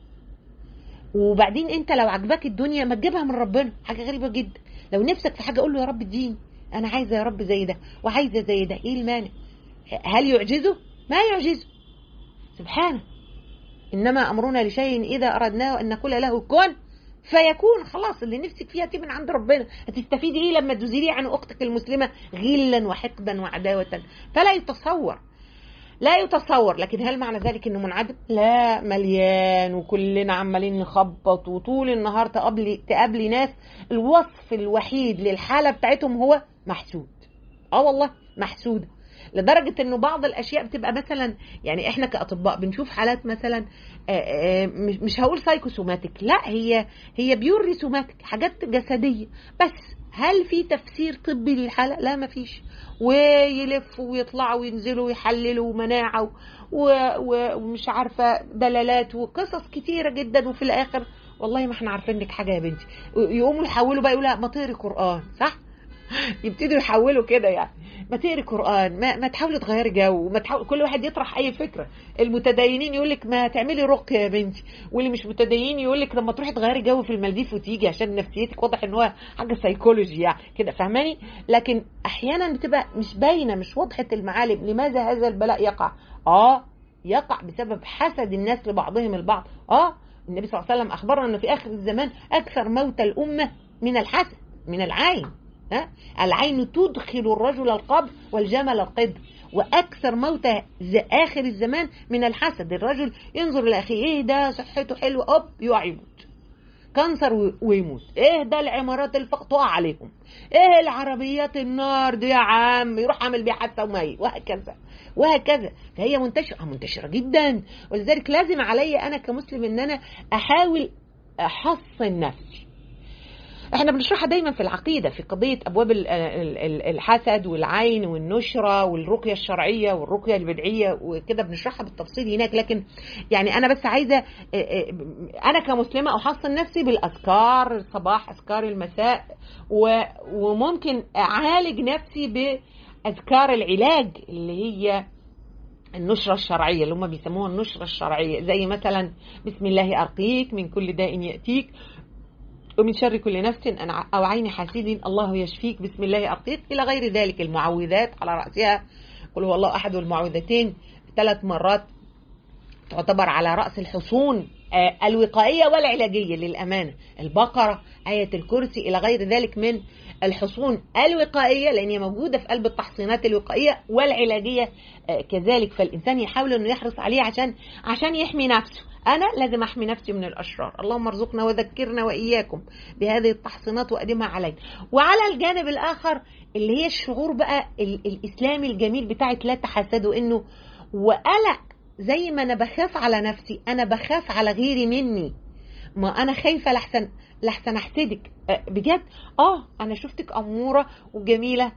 وبعدين انت لو عجبك الدنيا ما تجيبها من ربنا. حاجة غريبة جدا. لو نفسك في حاجة قول له يا رب الدين، انا عايزة يا رب زي ده وعايزة زي ده، ايه المانع؟ هل يعجزه؟ ما يعجزه سبحانه. إنما أمرنا لشيء إذا أردناه أن نقول له كن فيكون. خلاص، اللي نفسك فيها تيجي من عند ربنا. هتستفيدي إيه لما تزيليه عن أختك المسلمة غلا وحقدا وعداوة؟ فلا يتصور، لا يتصور. لكن هل معنى ذلك إنه منعدم؟ لا، مليان، وكلنا عمالين نخبط، وطول النهار تقابلي تقابلي ناس الوصف الوحيد للحالة بتاعتهم هو محسود. آه والله محسودة، لدرجة انه بعض الاشياء بتبقى مثلا، يعني احنا كاطباء بنشوف حالات مثلا مش هقول سايكوسوماتيك، لا هي هي بيوري سوماتيك، حاجات جسدية بس. هل في تفسير طبي للحالة؟ لا مفيش. ويلفوا ويطلعوا وينزلوا ويحللوا مناعة ومش عارفة دلالات وقصص كتيرة جدا، وفي الاخر والله ما احنا عارفين لك حاجة يا بنتي. يقوموا يحولوا بقى يقولوا ما تقري قرآن، صح؟ يبتدوا يحولوا كده، يعني ما تقري قرآن، ما, ما تحاولي تغيري جو، ما تحاول. كل واحد يطرح اي فكره. المتدينين يقول لك ما تعملي رقيه يا بنتي، واللي مش متدينين يقول لك لما تروحي تغيري جو في المالديف وتيجي عشان نفسيتك. واضح ان هو حاجه سيكولوجي يعني كده، فاهماني؟ لكن احيانا بتبقى مش باينه، مش واضحه المعالم. لماذا هذا البلاء يقع؟ اه يقع بسبب حسد الناس لبعضهم البعض. اه النبي صلى الله عليه وسلم اخبرنا ان في اخر الزمان اكثر موت الامه من الحسد، من العين. ها؟ العين تدخل الرجل القبر والجمل القدر. واكثر موتى اخر الزمان من الحسد. الرجل ينظر لاخيه، ايه ده صحته حلوه، اوب يقع يموت كانسر ويموت. ايه ده العمارات الفق تقع عليهم، ايه العربيات النار دي يا عم، يروح عامل بيها حادثه وميت، وهكذا وهكذا. فهي منتشره منتشره جدا. ولذلك لازم علي انا كمسلم ان انا احاول احصن نفسي. احنا بنشرحها دايما في العقيدة، في قضية ابواب الحسد والعين والنشرة والرقية الشرعية والرقية البدعية وكده، بنشرحها بالتفصيل هناك. لكن يعني انا بس عايزة انا كمسلمة احصن نفسي بالاذكار الصباح، اذكار المساء، وممكن اعالج نفسي باذكار العلاج اللي هي النشرة الشرعية، اللي هم بيسموها النشرة الشرعية، زي مثلا بسم الله أرقيك من كل داء يأتيك ومن شر كل نفس أو عين حاسد الله يشفيك بسم الله أرقيك، إلى غير ذلك. المعوذات على رأسها قل هو الله أحد، والمعوذتين ثلاث مرات تعتبر على رأس الحصون الوقائية والعلاجية للأمانة. البقرة، آية الكرسي، إلى غير ذلك من الحصون الوقائية، لأن هي موجودة في قلب التحصينات الوقائية والعلاجية كذلك. فالإنسان يحاول أنه يحرص عليه عشان عشان يحمي نفسه. أنا لازم أحمي نفسي من الأشرار. اللهم ارزقنا وذكرنا وإياكم بهذه التحصينات وأدمها علينا. وعلى الجانب الآخر اللي هي الشعور بقى الإسلامي الجميل بتاعت لا تحسدوا، إنه وقلق زي ما أنا بخاف على نفسي أنا بخاف على غيري مني. ما أنا خايفة لحسن لحسن أحسدك بجد. آه أنا شفتك أمورة وجميلة،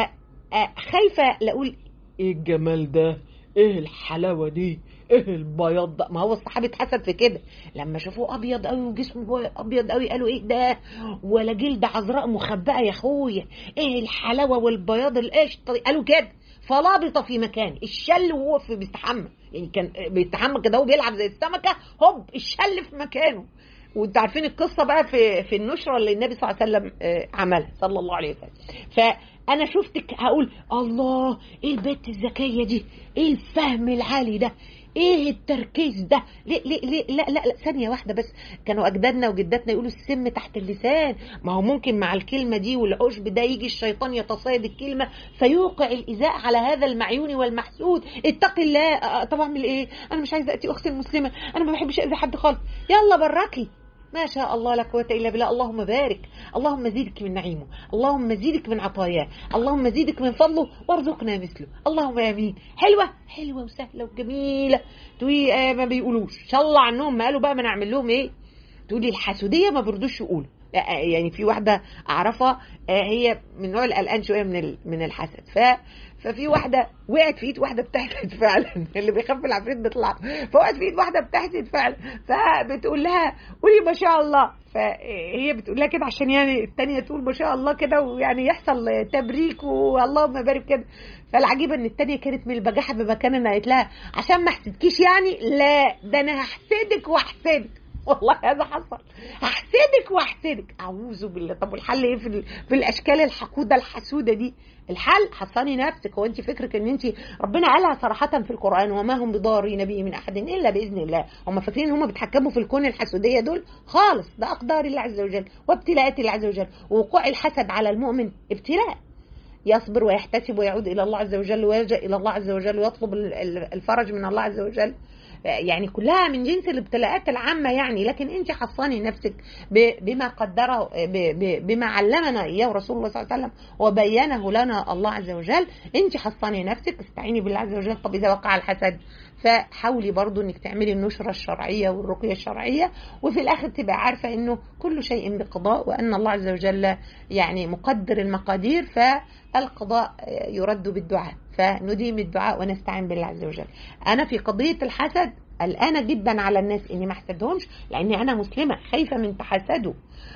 فخايفة لأقول إيه الجمال ده، إيه الحلاوة دي، ايه البياض ده. ما هو الصحابة اتحسد في كده، لما شافوه ابيض قوي وجسمه ابيض قوي قالوا ايه ده، ولا جلد عذراء مخبأة يا اخويا، ايه الحلاوة والبياض القشطة، قالوا كده. فلابط في مكان الشل وهو في بيستحمى، يعني كان بيستحمى كده وهو بيلعب زي السمكة، هوب الشل في مكانه. وانتوا عارفين القصة بقى في في النشرة اللي النبي صلى الله عليه وسلم عملها صلى الله عليه وسلم. فأنا شفتك هقول الله ايه البنت الذكية دي، ايه الفهم العالي ده، ايه التركيز ده، ليه ليه ليه لا لا لا ثانيه واحده بس. كانوا اجدادنا وجداتنا يقولوا السم تحت اللسان. ما هو ممكن مع الكلمه دي والعشب ده يجي الشيطان يتصيد الكلمه فيوقع الايذاء على هذا المعيون والمحسود. اتقي الله. طب اعمل ايه، انا مش عايزه اتي اختي المسلمه، انا ما بحبش اذي حد خالص. يلا بركي، ما شاء الله لا قوة إلا بالله. اللهم بارك، اللهم زيدك من نعيمه، اللهم زيدك من عطاياه، اللهم زيدك من فضله وارزقنا مثله، اللهم آمين. حلوة حلوة وسهلة وجميلة. تقولي آه ما بيقولوش، شاء الله عنهم ما قالوا بقى، ما نعمل لهم ايه. تقولي الحسودية ما بردوش يقولوا. يعني في واحدة أعرفها هي من نوع القلقان شوية من من الحسد، ف ففي واحدة وقعت في ايد واحدة بتحسد فعلا، اللي بيخاف العفريت بيطلع، فوقعت في ايد واحدة بتحسد فعلا، فبتقول لها قولي ما شاء الله. فهي بتقول لها كده عشان يعني التانية تقول ما شاء الله كده، ويعني يحصل تبريك واللهم بارك كده. فالعجيبة ان التانية كانت من البجاحة بمكان ان قالت لها عشان ما احسدكيش يعني، لا ده انا هحسدك واحسدك، والله هذا حصل، هحسدك واحسدك. اعوذ بالله. طب والحل ايه في, في الاشكال الحقوده الحسوده دي؟ الحل حصني نفسك. هو انت فكرك ان انت ربنا قالها صراحه في القران وما هم بضارين به من احد الا باذن الله. هم فاكرين ان هم بيتحكموا في الكون الحسوديه دول خالص، ده اقدار الله عز وجل وابتلاءات الله عز وجل. ووقوع الحسد على المؤمن ابتلاء، يصبر ويحتسب ويعود الى الله عز وجل ويلجأ الى الله عز وجل ويطلب الفرج من الله عز وجل. يعني كلها من جنس الابتلاءات العامة يعني. لكن انت حصاني نفسك بما قدره، بما علمنا اياه رسول الله صلى الله عليه وسلم وبينه لنا الله عز وجل. انت حصاني نفسك، استعيني بالله عز وجل. طب اذا وقع الحسد فحاولي برضو انك تعملي النشرة الشرعية والرقية الشرعية، وفي الاخر تبقى عارفة انه كل شيء بقضاء، وان الله عز وجل يعني مقدر المقادير، فالقضاء يرد بالدعاء، فنديم الدعاء ونستعين بالله عز وجل. انا في قضية الحسد قلقانة جدا على الناس اني ما احسدهمش، لاني انا مسلمة خايفة من تحسده،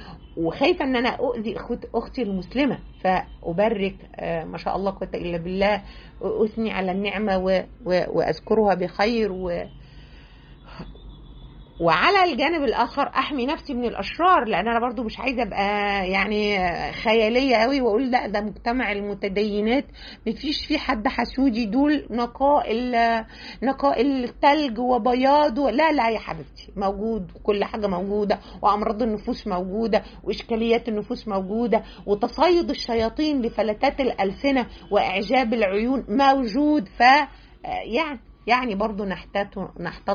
وخايفة ان انا اؤذي اختي المسلمة. فابرك ما شاء الله قوة الا بالله، اثني على النعمة واذكرها بخير و وعلى الجانب الاخر احمي نفسي من الاشرار، لان انا برضو مش عايزه ابقى يعني خياليه قوي واقول لا ده مجتمع المتدينات مفيش فيه حد حسودي، دول نقاء نقاء الثلج وبياضه. لا لا يا حبيبتي، موجود، وكل حاجه موجوده، وامراض النفوس موجوده، واشكاليات النفوس موجوده، وتصيد الشياطين لفلتات الالسنه واعجاب العيون موجود. ف يعني يعني برضو نحتاط نحتاط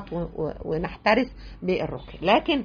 ونحترس بالرقي. لكن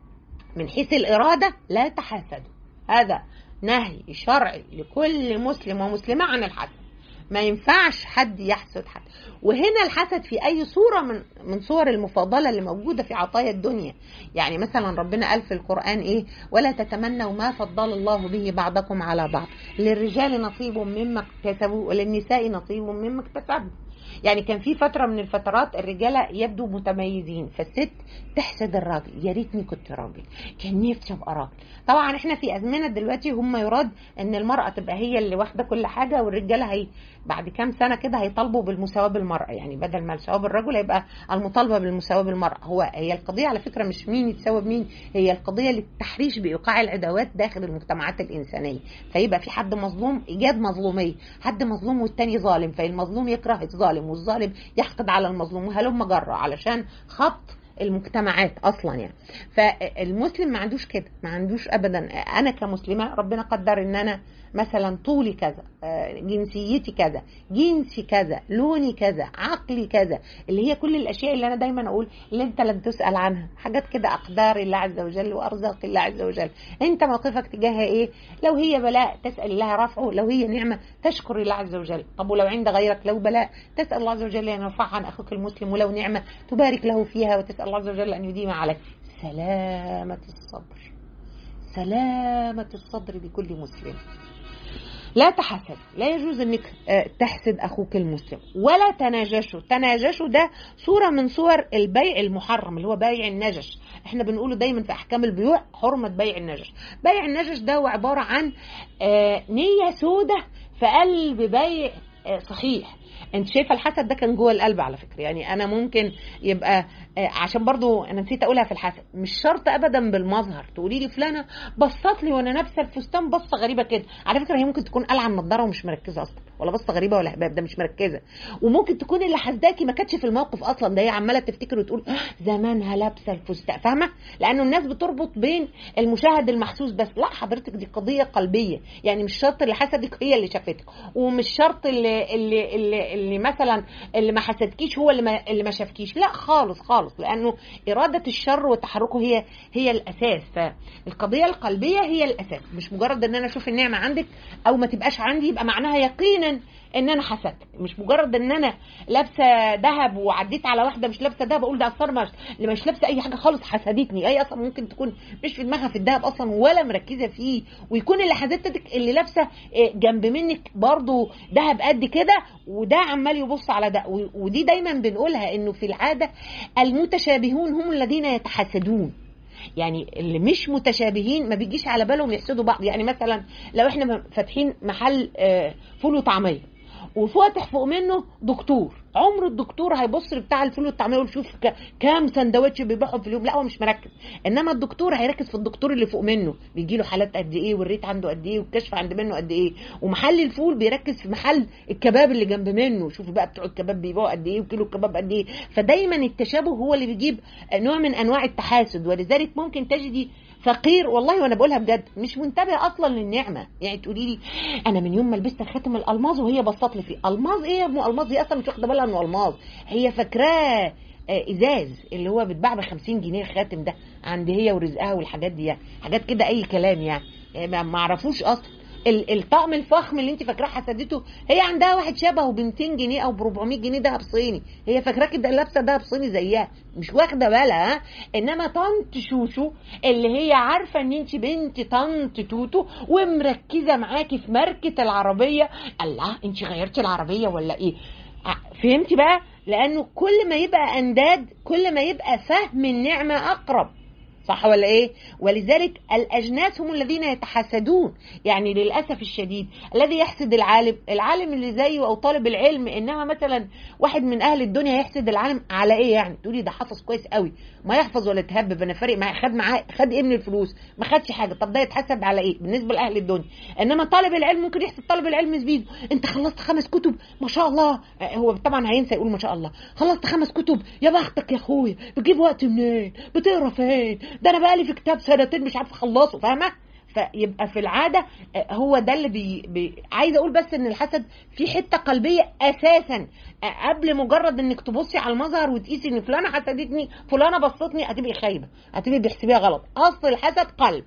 من حيث الإرادة لا تحاسدوا، هذا نهي شرعي لكل مسلم ومسلمة عن الحسد. ما ينفعش حد يحسد حد. وهنا الحسد في أي صورة من من صور المفاضلة اللي موجودة في عطايا الدنيا. يعني مثلا ربنا قال في القرآن إيه؟ ولا تتمنوا ما فضل الله به بعضكم على بعض، للرجال نصيب مما اكتسبوا وللنساء نصيب مما اكتسبوا. يعني كان في فترة من الفترات الرجالة يبدو متميزين، فالست تحسد الراجل، يا ريتني كنت راجل، كان نفسي ابقى راجل. طبعا احنا في ازمنة دلوقتي هم يراد ان المرأة تبقى هي اللي واخدة كل حاجة، والرجالة هي بعد كام سنة كده هيطالبوا بالمساواة بالمرأة. يعني بدل ما المساواة بالرجل هيبقى المطالبة بالمساواة بالمرأة. هو هي القضية على فكرة مش مين يتساوى بمين، هي القضية للتحريش بإيقاع العداوات داخل المجتمعات الإنسانية. فيبقى في حد مظلوم، إيجاد مظلومية، حد مظلوم والتاني ظالم، فالمظلوم يكره الظالم والظالم يحقد على المظلوم، وهلم جرة علشان خط المجتمعات اصلا. يعني فالمسلم ما عندوش كده، ما عندوش ابدا. انا كمسلمه ربنا قدر ان انا مثلا طولي كذا، جنسيتي كذا، جنسي كذا، لوني كذا، عقلي كذا، اللي هي كل الاشياء اللي انا دايما اقول اللي انت لن تسال عنها، حاجات كده اقدار الله عز وجل وارزاق الله عز وجل. انت موقفك تجاهها ايه؟ لو هي بلاء تسال الله رفعه، لو هي نعمه تشكر الله عز وجل. طب ولو عند غيرك لو بلاء تسال الله عز وجل ان يرفعها عن اخوك المسلم، ولو نعمه تبارك له فيها وتسال الله عز وجل ان يديم عليك. سلامه الصدر، سلامه الصدر بكل مسلم. لا تحسد، لا يجوز انك تحسد اخوك المسلم. ولا تناجشوا، تناجشوا ده صورة من صور البيع المحرم اللي هو بيع النجش. احنا بنقوله دايما في احكام البيوع حرمة بيع النجش. بيع النجش ده هو عبارة عن نية سودة في قلب بيع صحيح. انت شايفه الحسد ده كان جوه القلب على فكره. يعني انا ممكن يبقى عشان برضو انا نسيت اقولها في الحسد، مش شرط ابدا بالمظهر تقولي لي فلانه بصت لي وانا لابسه الفستان بصه غريبه كده. على فكره هي ممكن تكون قلعه النضاره ومش مركزه اصلا، ولا بصه غريبه ولا هباب، ده مش مركزه. وممكن تكون اللي حسداكي ما كانتش في الموقف اصلا، ده هي عماله تفتكر وتقول زمانها لابسه الفستان، فاهمه؟ لانه الناس بتربط بين المشاهد المحسوس بس. لا حضرتك، دي قضيه قلبيه. يعني مش شرط اللي حسدك هي اللي شافتك، ومش شرط اللي اللي اللي, اللي مثلا اللي ما حسدكيش هو اللي ما اللي ما شافكيش. لا خالص خالص، لانه اراده الشر وتحركه هي هي الاساس. فالقضيه القلبيه هي الاساس، مش مجرد ان انا اشوف النعمه عندك او ما تبقاش عندي يبقى معناها يقينا ان انا حسدتك. مش مجرد ان انا لابسه ذهب وعديت على واحده مش لابسه ذهب اقول ده اثر مش اللي مش لابسه اي حاجه خالص حسدتني. اي اصلا ممكن تكون مش في دماغها في الذهب اصلا ولا مركزه فيه، ويكون اللي حسدتك اللي لابسه جنب منك برضو ذهب قد كده، وده عمال يبص على ده. ودي دايما بنقولها انه في العاده المتشابهون هم الذين يتحسدون. يعني اللي مش متشابهين ما بيجيش على بالهم يحسدوا بعض. يعني مثلا لو احنا فاتحين محل فول وطعميه وفاتح فوق منه دكتور، عمر الدكتور هيبص بتاع الفول والطعميه يقول شوف كام سندوتش بيبيعهم في اليوم، لا هو مش مركز. انما الدكتور هيركز في الدكتور اللي فوق منه بيجي له حالات قد ايه، والريت عنده قد ايه، والكشف عند منه قد ايه. ومحل الفول بيركز في محل الكباب اللي جنب منه، شوف بقى بتوع الكباب بيبيعوا قد ايه وكيلو الكباب قد ايه. فدايما التشابه هو اللي بيجيب نوع من انواع التحاسد. ولذلك ممكن تجدي فقير والله وانا بقولها بجد مش منتبه اصلا للنعمه. يعني تقولي لي انا من يوم ما لبست خاتم الالماظ وهي بصت لي فيه. الماظ ايه يا ابو الماظ؟ هي اصلا مش واخده بالها انه الماظ، هي فاكراه ازاز اللي هو بيتباع ب خمسين جنيه الخاتم ده عند هي ورزقها والحاجات دي. يعني حاجات كده اي كلام، يعني ما اعرفوش اصلا. الطقم الفخم اللي انت فاكراه حسدته هي عندها واحد شبهه ب مئتين جنيه او ب أربعمية جنيه دهب صيني، هي فاكراه كده لابسه دهب صيني زيها، مش واخده بالها. انما طنط شوشو اللي هي عارفه ان انت بنت طنط توتو ومركزه معاكي في ماركه العربيه، الله انت غيرتي العربيه ولا ايه؟ فهمتي بقى؟ لانه كل ما يبقى انداد كل ما يبقى فهم النعمه اقرب. صح ولا ايه؟ ولذلك الاجناس هم الذين يتحاسدون. يعني للاسف الشديد الذي يحسد العالم، العالم اللي زيه او طالب العلم، انما مثلا واحد من اهل الدنيا يحسد العالم على ايه؟ يعني تقولي ده حفظ كويس قوي، ما يحفظ ولا يتهبب، انا فارق معاه، خد معاه خد ايه من الفلوس؟ ما خدش حاجه. طب ده يتحسد على ايه بالنسبه لاهل الدنيا؟ انما طالب العلم ممكن يحسد طالب العلم زميله، انت خلصت خمس كتب ما شاء الله، هو طبعا هينسى يقول ما شاء الله، خلصت خمس كتب يا بختك يا اخويا، بتجيب وقت منين؟ بتقرا فين؟ ده انا بقالي في كتاب سنتين مش عارفه اخلصه، فاهمه؟ فيبقى في العاده هو ده اللي بي... بي... عايزه اقول بس ان الحسد في حته قلبيه اساسا، قبل مجرد انك تبصي على المظهر وتقيسي ان فلانه حسدتني فلانه بسطتني، هتبقي خايبه، هتبقي بتحسبيها غلط. اصل الحسد قلب،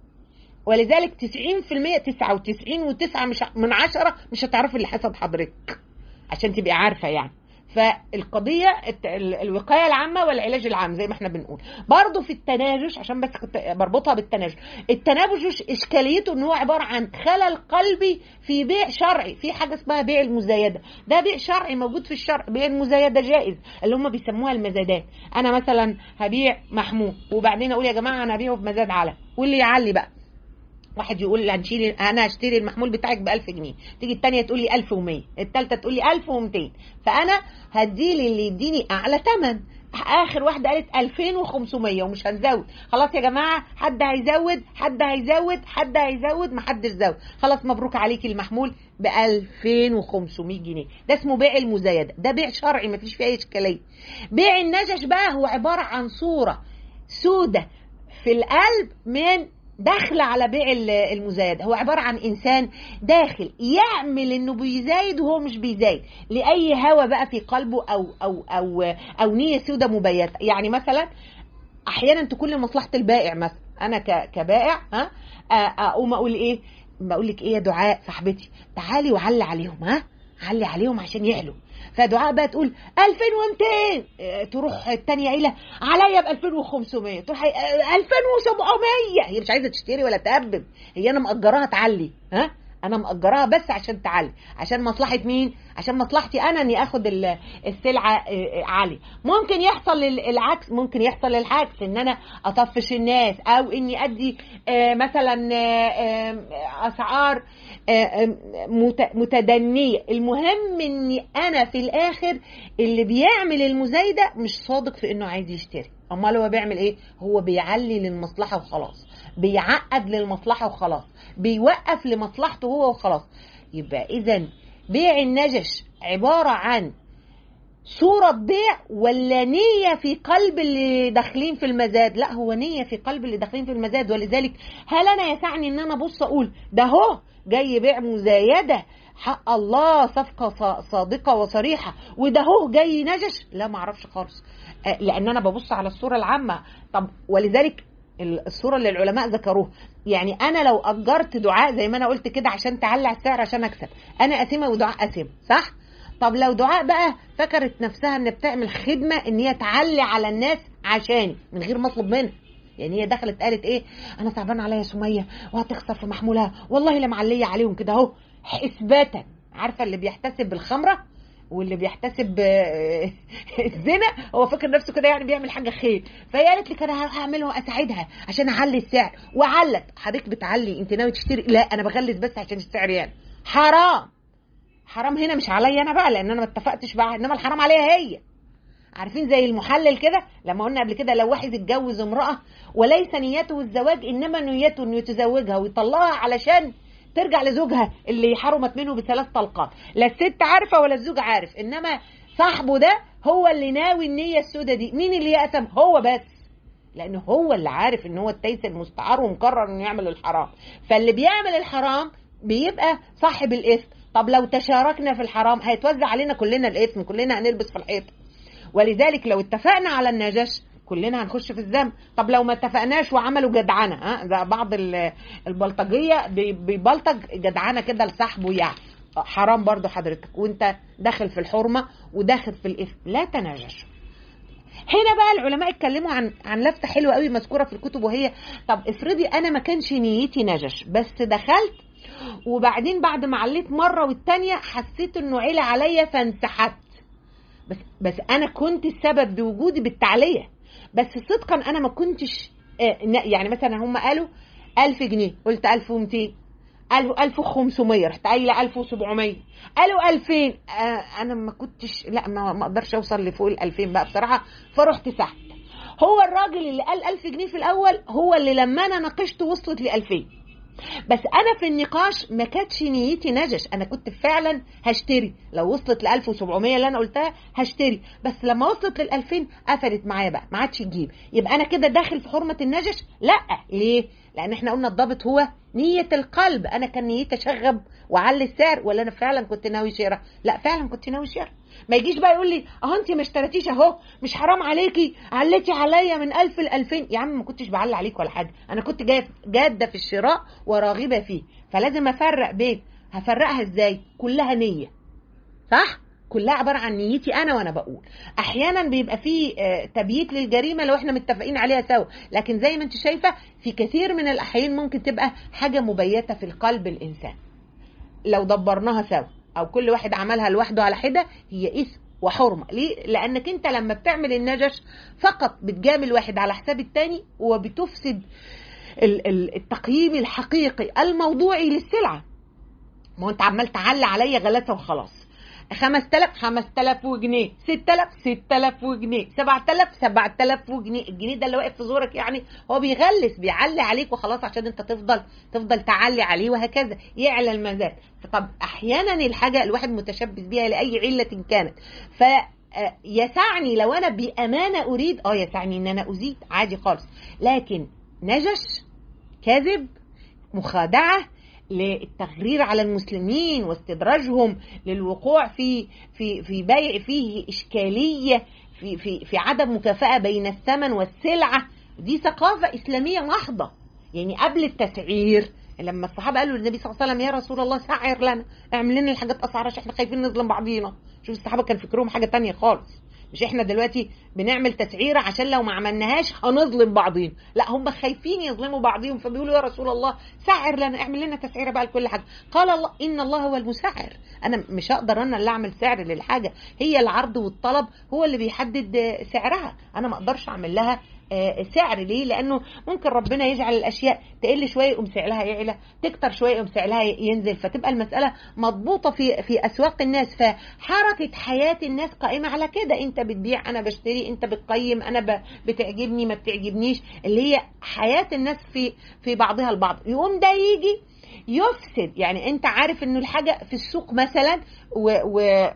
ولذلك تسعين في المية تسعة وتسعين وتسعة مش من عشرة مش هتعرفي اللي حسد حضرتك، عشان تبقي عارفه يعني. فالقضية الوقاية العامة والعلاج العام زي ما احنا بنقول. برضو في التناجش، عشان بس كنت بربطها بالتناجش، التناجش اشكاليته ان هو عبارة عن خلل قلبي في بيع شرعي، في حاجة اسمها بيع المزايدة، ده بيع شرعي موجود في الشرع. بيع المزايدة جائز، اللي هم بيسموها المزادات. انا مثلا هبيع محمول وبعدين اقول يا جماعة انا هبيعه بمزاد على، واللي يعلي بقى، واحد يقول هنشيل انا هشتري المحمول بتاعك ب ألف جنيه، تيجي الثانيه تقول لي ألف ومية، الثالثه تقول لي ألف ومئتين، فانا هدي لي اللي يديني اعلى ثمن. اخر واحده قالت ألفين وخمسمية ومش هنزود. خلاص يا جماعه، حد هيزود حد هيزود حد هيزود، ما حدش زود، خلاص مبروك عليكي المحمول ب ألفين وخمسمية جنيه. ده اسمه بيع المزايده، ده بيع شرعي ما فيش فيه اي اشكاليه. بيع النجش بقى هو عباره عن صوره سودة في القلب من داخل على بيع المزايدة. هو عبارة عن إنسان داخل يعمل إنه بيزايد وهو مش بيزايد، لأي هوى بقى في قلبه أو أو أو أو نية سودة مبيتة. يعني مثلا أحيانا تكون لمصلحة البائع، مثلا أنا كبائع ها أقوم أقول إيه؟ بقول لك إيه يا دعاء صاحبتي، تعالي وعلي عليهم، ها علي عليهم عشان يعلوا. فدعاء بقى تقول ألفين ومئتين، تروح الثانيه قايله عليا ب ألفين وخمسمية، تروح ألفين وسبعمية. هي مش عايزه تشتري ولا تهبب، هي انا مأجراها تعلي، ها انا مأجراها بس عشان تعلي، عشان مصلحه مين؟ عشان مصلحتي انا اني اخد السلعه عالي. ممكن يحصل العكس، ممكن يحصل العكس ان انا اطفش الناس، او اني ادي مثلا اسعار متدنيه. المهم اني انا في الاخر اللي بيعمل المزايده مش صادق في انه عايز يشتري، امال هو بيعمل ايه؟ هو بيعلي للمصلحه وخلاص، بيعقد للمصلحه وخلاص، بيوقف لمصلحته هو وخلاص. يبقى اذا بيع النجش عباره عن صورة بيع ولا نية في قلب اللي داخلين في المزاد؟ لا، هو نية في قلب اللي داخلين في المزاد. ولذلك هل انا يسعني ان انا ابص اقول ده هو جاي بيع مزايدة حق الله، صفقة صادقة وصريحة، وده هو جاي نجش؟ لا، ما اعرفش خالص، لان انا ببص على الصورة العامة. طب ولذلك الصورة اللي العلماء ذكروها، يعني انا لو اجرت دعاء زي ما انا قلت كده عشان تعلي السعر عشان اكسب، انا اسمة ودعاء اسمة، صح؟ طب لو دعاء بقى فكرت نفسها ان بتعمل خدمة ان هي تعلي على الناس عشاني من غير ما اطلب منها، يعني هي دخلت قالت ايه؟ انا تعبان عليا سمية وهتخسر في محمولها، والله لا معلية عليهم كده اهو حسباتا. عارفة اللي بيحتسب بالخمرة واللي بيحتسب الزنا هو فاكر نفسه كده يعني بيعمل حاجة خير، فهي قالت لك انا هعمله اساعدها عشان اعلي السعر، وعلت. حضرتك بتعلي انت ناوي تشتري؟ لا، انا بغلس بس عشان السعر يعني. حرام. حرام هنا مش عليا انا بقى لان انا ما اتفقتش بقى، انما الحرام عليها هي. عارفين زي المحلل كده لما قلنا قبل كده، لو واحد اتجوز امرأة وليس نيته الزواج انما نيته انه يتزوجها ويطلقها علشان ترجع لزوجها اللي حرمت منه بثلاث طلقات، لا الست عارفة ولا الزوج عارف، انما صاحبه ده هو اللي ناوي النية السودة دي. مين اللي يأثم؟ هو بس، لانه هو اللي عارف ان هو التيس المستعار ومقرر انه يعمل الحرام. فاللي بيعمل الحرام بيبقى صاحب الاثم. طب لو تشاركنا في الحرام هيتوزع علينا كلنا الاثم، كلنا هنلبس في الحيط. ولذلك لو اتفقنا على النجش كلنا هنخش في الذنب. طب لو ما اتفقناش وعملوا جدعنه، ها ده بعض البلطجيه بيبلطج جدعنه كده لصاحبه، يعني حرام برضو حضرتك، وانت داخل في الحرمه وداخل في الاثم، لا تناجش. هنا بقى العلماء اتكلموا عن عن لفته حلوه قوي مذكوره في الكتب، وهي طب افرضي انا ما كانش نيتي نجش بس دخلت، وبعدين بعد ما عليت مره والتانيه حسيت انه عيله عليا فانسحبت، بس بس انا كنت السبب بوجودي بالتعليه، بس صدقا انا ما كنتش يعني مثلا هم قالوا ألف جنيه، قلت ألف ومئتين، قالوا ألف وخمسمية، رحت قايله ألف وسبعمية، قالوا ألفين. آه انا ما كنتش، لا ما اقدرش اوصل لفوق ال ألفين بقى بصراحه، فرحت سحت. هو الراجل اللي قال ألف جنيه في الاول هو اللي لما انا ناقشته وصلت ل ألفين. بس انا في النقاش ما كانتش نيتي نجش، انا كنت فعلا هشتري لو وصلت ل ألف وسبعمية اللي انا قلتها هشتري، بس لما وصلت لل ألفين قفلت معايا بقى، ما عادش تجيب. يبقى انا كده داخل في حرمه النجش؟ لا. ليه؟ لان احنا قلنا الضابط هو نيه القلب. انا كان نيتي اشغب واعلي السعر، ولا انا فعلا كنت ناوي شراء؟ لا فعلا كنت ناوي شراء. ما يجيش بقى يقول لي اهو انت ما اشتريتيش، اهو مش حرام عليكي عليتي عليا من ألف ل ألفين. يا عم ما كنتش بعلي عليك ولا حاجه، انا كنت جاده في الشراء وراغبه فيه. فلازم افرق بين، هفرقها ازاي؟ كلها نيه، صح؟ كلها عباره عن نيتي انا وانا بقول. احيانا بيبقى فيه تبييت للجريمه لو احنا متفقين عليها سوا، لكن زي ما انت شايفه في كثير من الاحيان ممكن تبقى حاجه مبيته في القلب الانسان. لو دبرناها سوا او كل واحد عملها لوحده على حده هي اسم وحرمه. ليه؟ لانك انت لما بتعمل النجش فقط بتجامل واحد على حساب التاني، وبتفسد التقييم الحقيقي الموضوعي للسلعه. ما هو انت عمال تعلي عليا غلاسه وخلاص. خمسة آلاف خمسة آلاف وجنيه، ستة آلاف ستة آلاف وجنيه، سبعة آلاف سبعة آلاف وجنيه. الجنيه ده اللي واقف في زورك يعني هو بيغلس، بيعلي عليك وخلاص عشان انت تفضل تفضل تعلي عليه، وهكذا يعلى المزاد. طب احيانا الحاجه الواحد متشبث بيها لاي عله كانت، ف يسعني لو انا بامانه اريد، اه يسعني ان انا ازيد عادي خالص. لكن نجش، كذب، مخادعه للتغرير على المسلمين واستدراجهم للوقوع في في في بيع فيه اشكاليه، في في في عدم مكافاه بين الثمن والسلعه، دي ثقافه اسلاميه محضه. يعني قبل التسعير لما الصحابه قالوا للنبي صلى الله عليه وسلم يا رسول الله سعر لنا، اعمل لنا الحاجات اسعار عشان احنا خايفين نظلم بعضينا. شوف الصحابه كان فكرهم حاجه تانية خالص، مش احنا دلوقتي بنعمل تسعيره عشان لو ما عملناهاش هنظلم بعضين، لا هم خايفين يظلموا بعضهم، فبيقولوا يا رسول الله سعر لنا، اعمل لنا تسعيره بقى لكل حاجه. قال الله ان الله هو المسعر، انا مش هقدر انا اللي اعمل سعر للحاجه، هي العرض والطلب هو اللي بيحدد سعرها، انا ما اقدرش اعمل لها سعر. ليه؟ لانه ممكن ربنا يجعل الاشياء تقل شويه يقوم سعرها يعلى، تكتر شويه يقوم سعرها ينزل، فتبقى المساله مضبوطه في في اسواق الناس. فحركه حياه الناس قائمه على كده، انت بتبيع انا بشتري، انت بتقيم انا بتعجبني ما بتعجبنيش، اللي هي حياه الناس في في بعضها البعض. يقوم ده يجي يفسد. يعني انت عارف انه الحاجه في السوق مثلا، و, و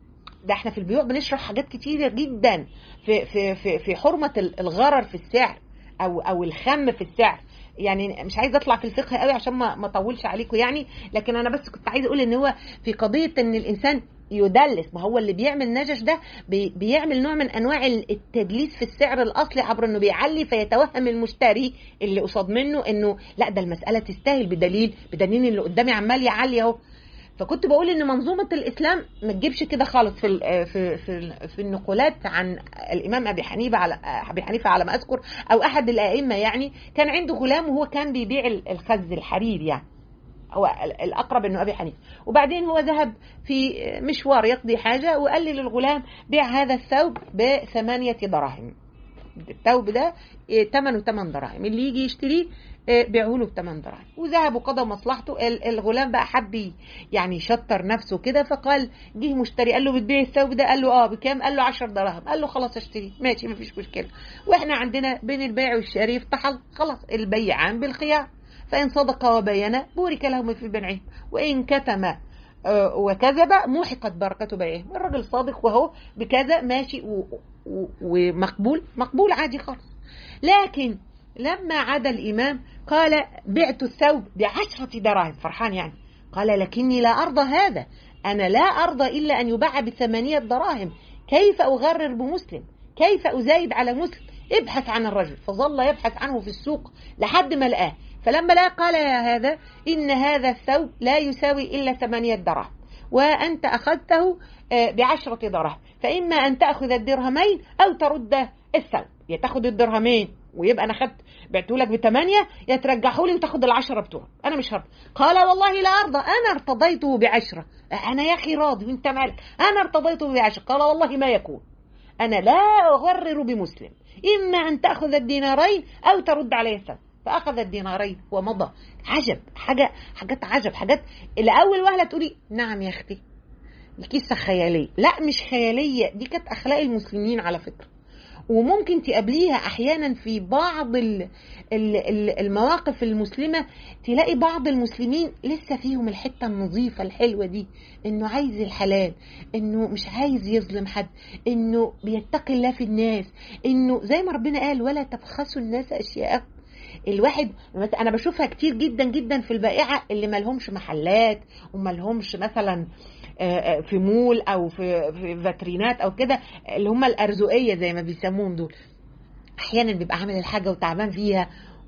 ده احنا في البيوع بنشرح حاجات كتيرة جدا في في في في حرمة الغرر في السعر او او الخم في السعر. يعني مش عايزه اطلع في الفقه قوي عشان ما ما اطولش عليكم يعني، لكن انا بس كنت عايزه اقول ان هو في قضيه ان الانسان يدلس. ما هو اللي بيعمل نجش ده بي بيعمل نوع من انواع التدليس في السعر الاصلي عبر انه بيعلي، فيتوهم المشتري اللي قصاد منه انه لا ده المساله تستاهل، بدليل بدليل اللي قدامي عمال يعلي اهو. فكنت بقول ان منظومه الاسلام ما تجيبش كده خالص. في في في في النقولات عن الامام ابي حنيفه على ابي حنيفه على ما اذكر، او احد الائمه يعني، كان عنده غلام وهو كان بيبيع الخز الحرير، يعني هو الاقرب انه ابي حنيفه. وبعدين هو ذهب في مشوار يقضي حاجه وقال لي للغلام بيع هذا الثوب بثمانيه دراهم، الثوب ده ثمنه ثمان دراهم، اللي يجي يشتريه بيعه له بثمان دراهم. وذهب وقضى مصلحته. الغلام بقى حب يعني يشطر نفسه كده، فقال جه مشتري قال له بتبيع الثوب ده؟ قال له اه. بكام؟ قال له عشر دراهم. قال له خلاص اشتري، ماشي مفيش مشكله. واحنا عندنا بين البيع والشراء افتحل، خلاص البيعان بالخيار، فان صدق وبين بورك لهما في بيعهم، وان كتم وكذب محقت بركته بيعهم. الراجل صادق وهو بكذا ماشي ومقبول مقبول عادي خالص. لكن لما عاد الإمام قال بعت الثوب بعشرة دراهم، فرحان يعني، قال لكني لا أرضى هذا، أنا لا أرضى إلا أن يباع بثمانية دراهم، كيف أغرر بمسلم؟ كيف أزايد على مسلم؟ ابحث عن الرجل. فظل يبحث عنه في السوق لحد ما لقاه، فلما لقاه قال يا هذا إن هذا الثوب لا يساوي إلا ثمانية دراهم، وأنت أخذته بعشرة دراهم، فإما أن تأخذ الدرهمين أو ترد الثوب. يا تاخد الدرهمين ويبقى انا خدت بعته لك بثمانية، يا ترجحوا لي وتاخد العشرة بتوعك، انا مش هرضى. قال والله لا ارضى، انا ارتضيته بعشرة. انا يا اخي راضي وانت مالك، انا ارتضيته بعشرة. قال والله ما يكون، انا لا اغرر بمسلم إما أن تأخذ الدينارين أو ترد عليه الثمن. فأخذ الدينارين ومضى. عجب، حاجة حاجات عجب، حاجات الأول وهلة تقولي نعم يا أختي القصة خيالية. لا مش خيالية، دي كانت أخلاق المسلمين على فكرة، وممكن تقابليها أحيانا في بعض المواقف المسلمة. تلاقي بعض المسلمين لسه فيهم الحتة النظيفة الحلوة دي، إنه عايز الحلال، إنه مش عايز يظلم حد، إنه بيتقي الله في الناس، إنه زي ما ربنا قال ولا تبخسوا الناس أشياءهم. الواحد انا بشوفها كتير جدا جدا في البائعة اللي مالهمش محلات ومالهمش مثلا في مول او في في فاترينات او كده، اللي هم الارزقيه زي ما بيسموهم دول. احيانا بيبقى عامل الحاجه وتعبان فيها،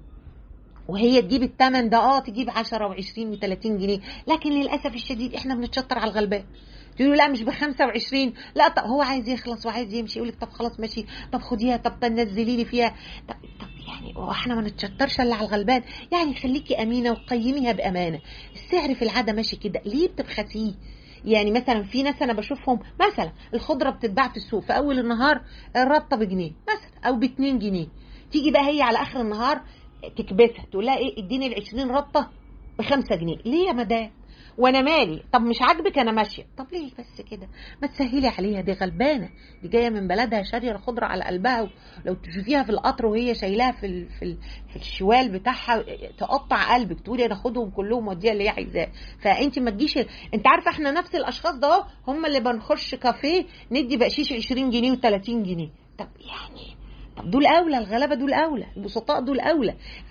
وهي تجيب الثمن ده اه تجيب عشرة وعشرين وثلاثين جنيه، لكن للاسف الشديد احنا بنتشطر على الغلبان. تقولوا لا مش بخمسة وعشرين، لا طب هو عايز يخلص وعايز يمشي، يقولك طب خلاص ماشي، طب خديها، طب تنزلي لي فيها، طب, طب يعني واحنا ما نتشطرش الا على الغلبان. يعني خليكي امينه وقيميها بامانه. السعر في العاده ماشي كده، ليه بتبخسيه؟ يعني مثلا في ناس انا بشوفهم مثلا الخضره بتتباع في السوق في اول النهار الرطه بجنيه مثلا او باتنين جنيه، تيجي بقى هي على اخر النهار تكبسها تقول لها ايه اديني العشرين رطه بخمسة جنيه. ليه يا مدام وانا مالي؟ طب مش عاجبك انا ماشيه. طب ليه بس كده؟ ما تسهلي عليها، دي غلبانه، دي جايه من بلدها شاريه الخضره على قلبها، ولو تشوفيها في القطر وهي شايلاها في ال في ال في الشوال بتاعها تقطع قلبك، تقولي انا اخدهم كلهم واديها اللي هي عايزاه. فانت ما تجيش ال... انت عارفه احنا نفس الاشخاص ده هم اللي بنخش كافيه ندي بقشيش عشرين جنيه وثلاثين جنيه. طب يعني طب دول اولى، الغلابه دول اولى، البسطاء دول اولى.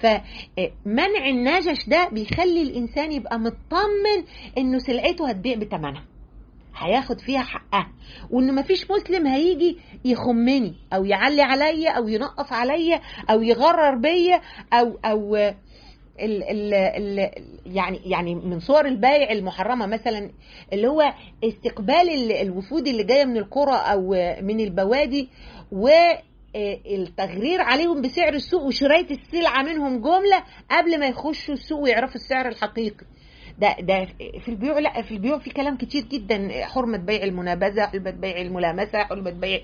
فمنع النجش ده بيخلي الانسان يبقى مطمن انه سلعته هتبيع بثمنها، هياخد فيها حقها، وان مفيش مسلم هيجي يخمني او يعلي عليا او ينقص عليا او يغرر بيا او او ال ال ال يعني يعني من صور البيع المحرمه مثلا اللي هو استقبال الوفود اللي جايه من القرى او من البوادي و التغرير عليهم بسعر السوق وشرايه السلعه منهم جمله قبل ما يخشوا السوق ويعرفوا السعر الحقيقي. ده ده في البيوع. لا في البيوع في كلام كتير جدا، حرمه بيع المنابذه، حرمه بيع الملامسه، حرمه بيع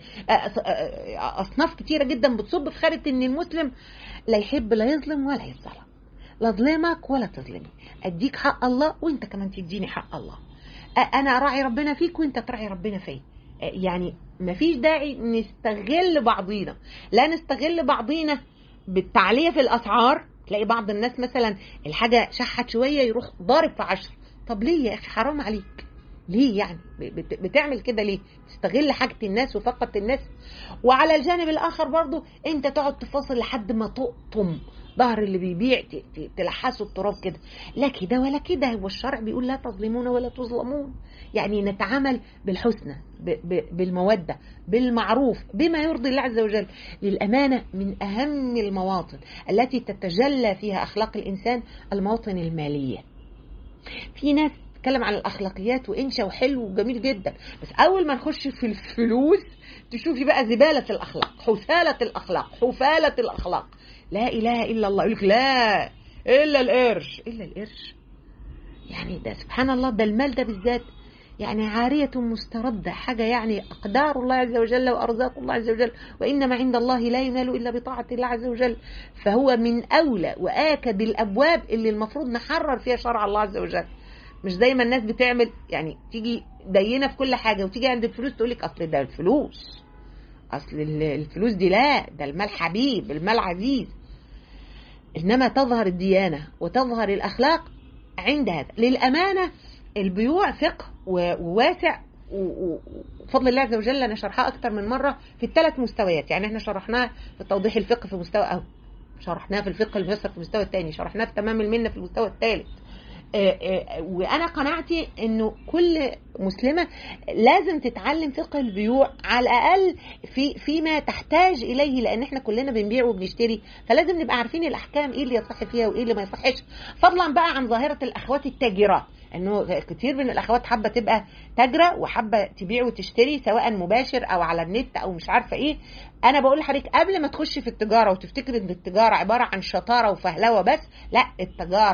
اصناف كتيره جدا بتصب في خانه ان المسلم لا يحب لا يظلم ولا يظلم، لا ظلمك ولا تظلمي، اديك حق الله وانت كمان تديني حق الله، انا اراعي ربنا فيك وانت تراعي ربنا فيا. يعني مفيش داعي نستغل بعضينا، لا نستغل بعضينا بالتعلية في الأسعار. تلاقي بعض الناس مثلا الحاجة شحت شوية يروح ضارب في عشر. طب ليه يا أخي؟ حرام عليك، ليه يعني بتعمل كده؟ ليه تستغل حاجة الناس وفقة الناس؟ وعلى الجانب الآخر برضو انت تقعد تفاصل لحد ما تقطم ظهر اللي بيبيع، تلحسوا التراب كده. لا كده ولا كده، هو الشرع بيقول لا تظلمون ولا تظلمون، يعني نتعامل بالحسنى بالمودة بالمعروف بما يرضي الله عز وجل. للأمانة من أهم المواطن التي تتجلى فيها أخلاق الإنسان المواطن المالية. في ناس تتكلم عن الأخلاقيات وإنشا وحلو وجميل جدا، بس أول ما نخش في الفلوس تشوفي بقى زبالة الأخلاق، حثالة الأخلاق، حفالة الأخلاق. لا إله إلا الله، يقولك لا إلا القرش، إلا القرش. يعني ده سبحان الله، ده المال ده بالذات يعني عارية مستردة، حاجة يعني أقدار الله عز وجل وأرزاق الله عز وجل، وإنما عند الله لا ينال إلا بطاعة الله عز وجل. فهو من أولى وآكد الأبواب اللي المفروض نحرر فيها شرع الله عز وجل. مش زي ما الناس بتعمل، يعني تيجي دينة في كل حاجة وتيجي عند الفلوس تقولك أصل ده الفلوس، أصل الفلوس دي، لا ده المال حبيب، المال عزيز. إنما تظهر الديانة وتظهر الأخلاق عند هذا. للأمانة البيوع فقه وواسع وفضل الله عز وجل. أنا شرحها أكتر من مرة في الثلاث مستويات، يعني احنا شرحناها في توضيح الفقه في مستوى أول، شرحناها في الفقه الميسر في المستوى الثاني، شرحناها في تمام المنة في المستوى الثالث. وأنا قناعتي إنه كل مسلمة لازم تتعلم فقه البيوع على الأقل في فيما تحتاج إليه، لأن إحنا كلنا بنبيع وبنشتري، فلازم نبقى عارفين الأحكام إيه اللي يصح فيها وإيه اللي ما يصحش. فضلا بقى عن ظاهرة الأخوات التاجرات، إنه كتير من الأخوات حابة تبقى تاجرة وحابة تبيع وتشتري سواء مباشر أو على النت أو مش عارفة إيه. أنا بقول لحضرتك قبل ما تخش في التجارة وتفتكر إن التجارة عبارة عن شطارة وفهلوة بس، لا، التجارة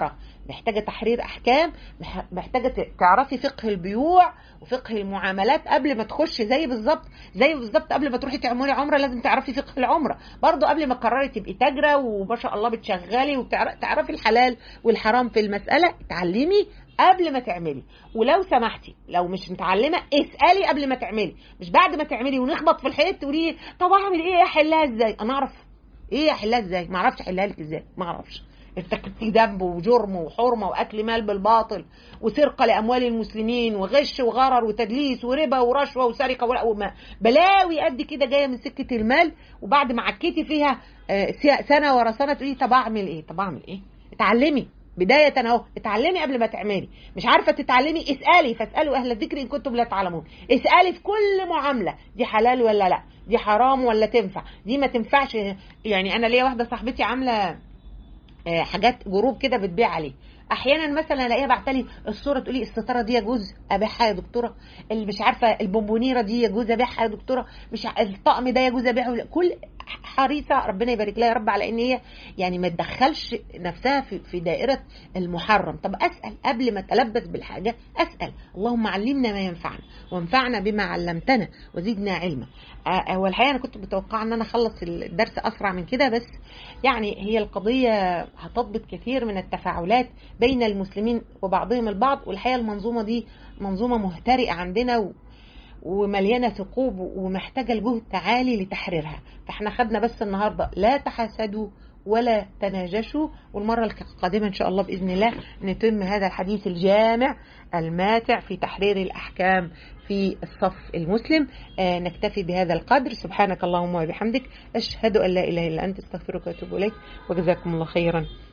محتاجة تحرير أحكام، محتاجة تعرفي فقه البيوع وفقه المعاملات قبل ما تخش، زي بالظبط زي بالظبط قبل ما تروحي تعملي عمرة لازم تعرفي فقه العمرة، برضو قبل ما تقرري تبقي تاجرة وما شاء الله بتشغلي وتعرفي الحلال والحرام في المسألة، اتعلمي قبل ما تعملي. ولو سمحتي لو مش متعلمه اسالي قبل ما تعملي، مش بعد ما تعملي ونخبط في الحيط تقولي طب اعمل ايه احلها ازاي. انا اعرف ايه احلها ازاي؟ ما اعرفش احلها لك ازاي، ما اعرفش. ارتكبتي ذنب وجرم وحرمه واكل مال بالباطل وسرقه لاموال المسلمين وغش وغرر وتدليس وربا ورشوه وسرقه وما بلاوي قد كده جايه من سكه المال، وبعد ما عكيتي فيها سنه ورا سنه تقولي طب اعمل ايه؟ طب اعمل ايه؟ اتعلمي بداية اهو، اتعلمي قبل ما تعملي. مش عارفة تتعلمي اسألي، فاسألوا أهل الذكر إن كنتم لا تعلمون. اسألي في كل معاملة، دي حلال ولا لا، دي حرام ولا تنفع، دي ما تنفعش. يعني أنا ليا واحدة صاحبتي عاملة حاجات جروب كده بتبيع عليه، احيانا مثلا الاقيها بعتلي الصوره تقولي الستاره دي يجوز ابيعها يا دكتوره، اللي مش عارفه البونبونيره دي يجوز ابيعها يا دكتوره، مش الطقم ده يجوز ابيعه. كل حريصه ربنا يبارك لها يا رب على ان هي يعني ما تدخلش نفسها في في دائره المحرم. طب اسال قبل ما اتلبس بالحاجه، اسال اللهم علمنا ما ينفعنا وانفعنا بما علمتنا وزدنا علما. والحقيقه انا كنت متوقعه ان انا اخلص الدرس اسرع من كده، بس يعني هي القضيه هتضبط كثير من التفاعلات بين المسلمين وبعضهم البعض، والحقيقه المنظومه دي منظومه مهترئه عندنا و ومليانة ثقوب ومحتاجة الجهد عالي لتحريرها. فاحنا خدنا بس النهاردة لا تحاسدوا ولا تناجشوا، والمرة القادمة إن شاء الله بإذن الله نتم هذا الحديث الجامع الماتع في تحرير الأحكام في الصف المسلم. آه نكتفي بهذا القدر. سبحانك اللهم وبحمدك، أشهد أن لا إله إلا أنت، استغفرك وأتوب إليك، وجزاكم الله خيرا.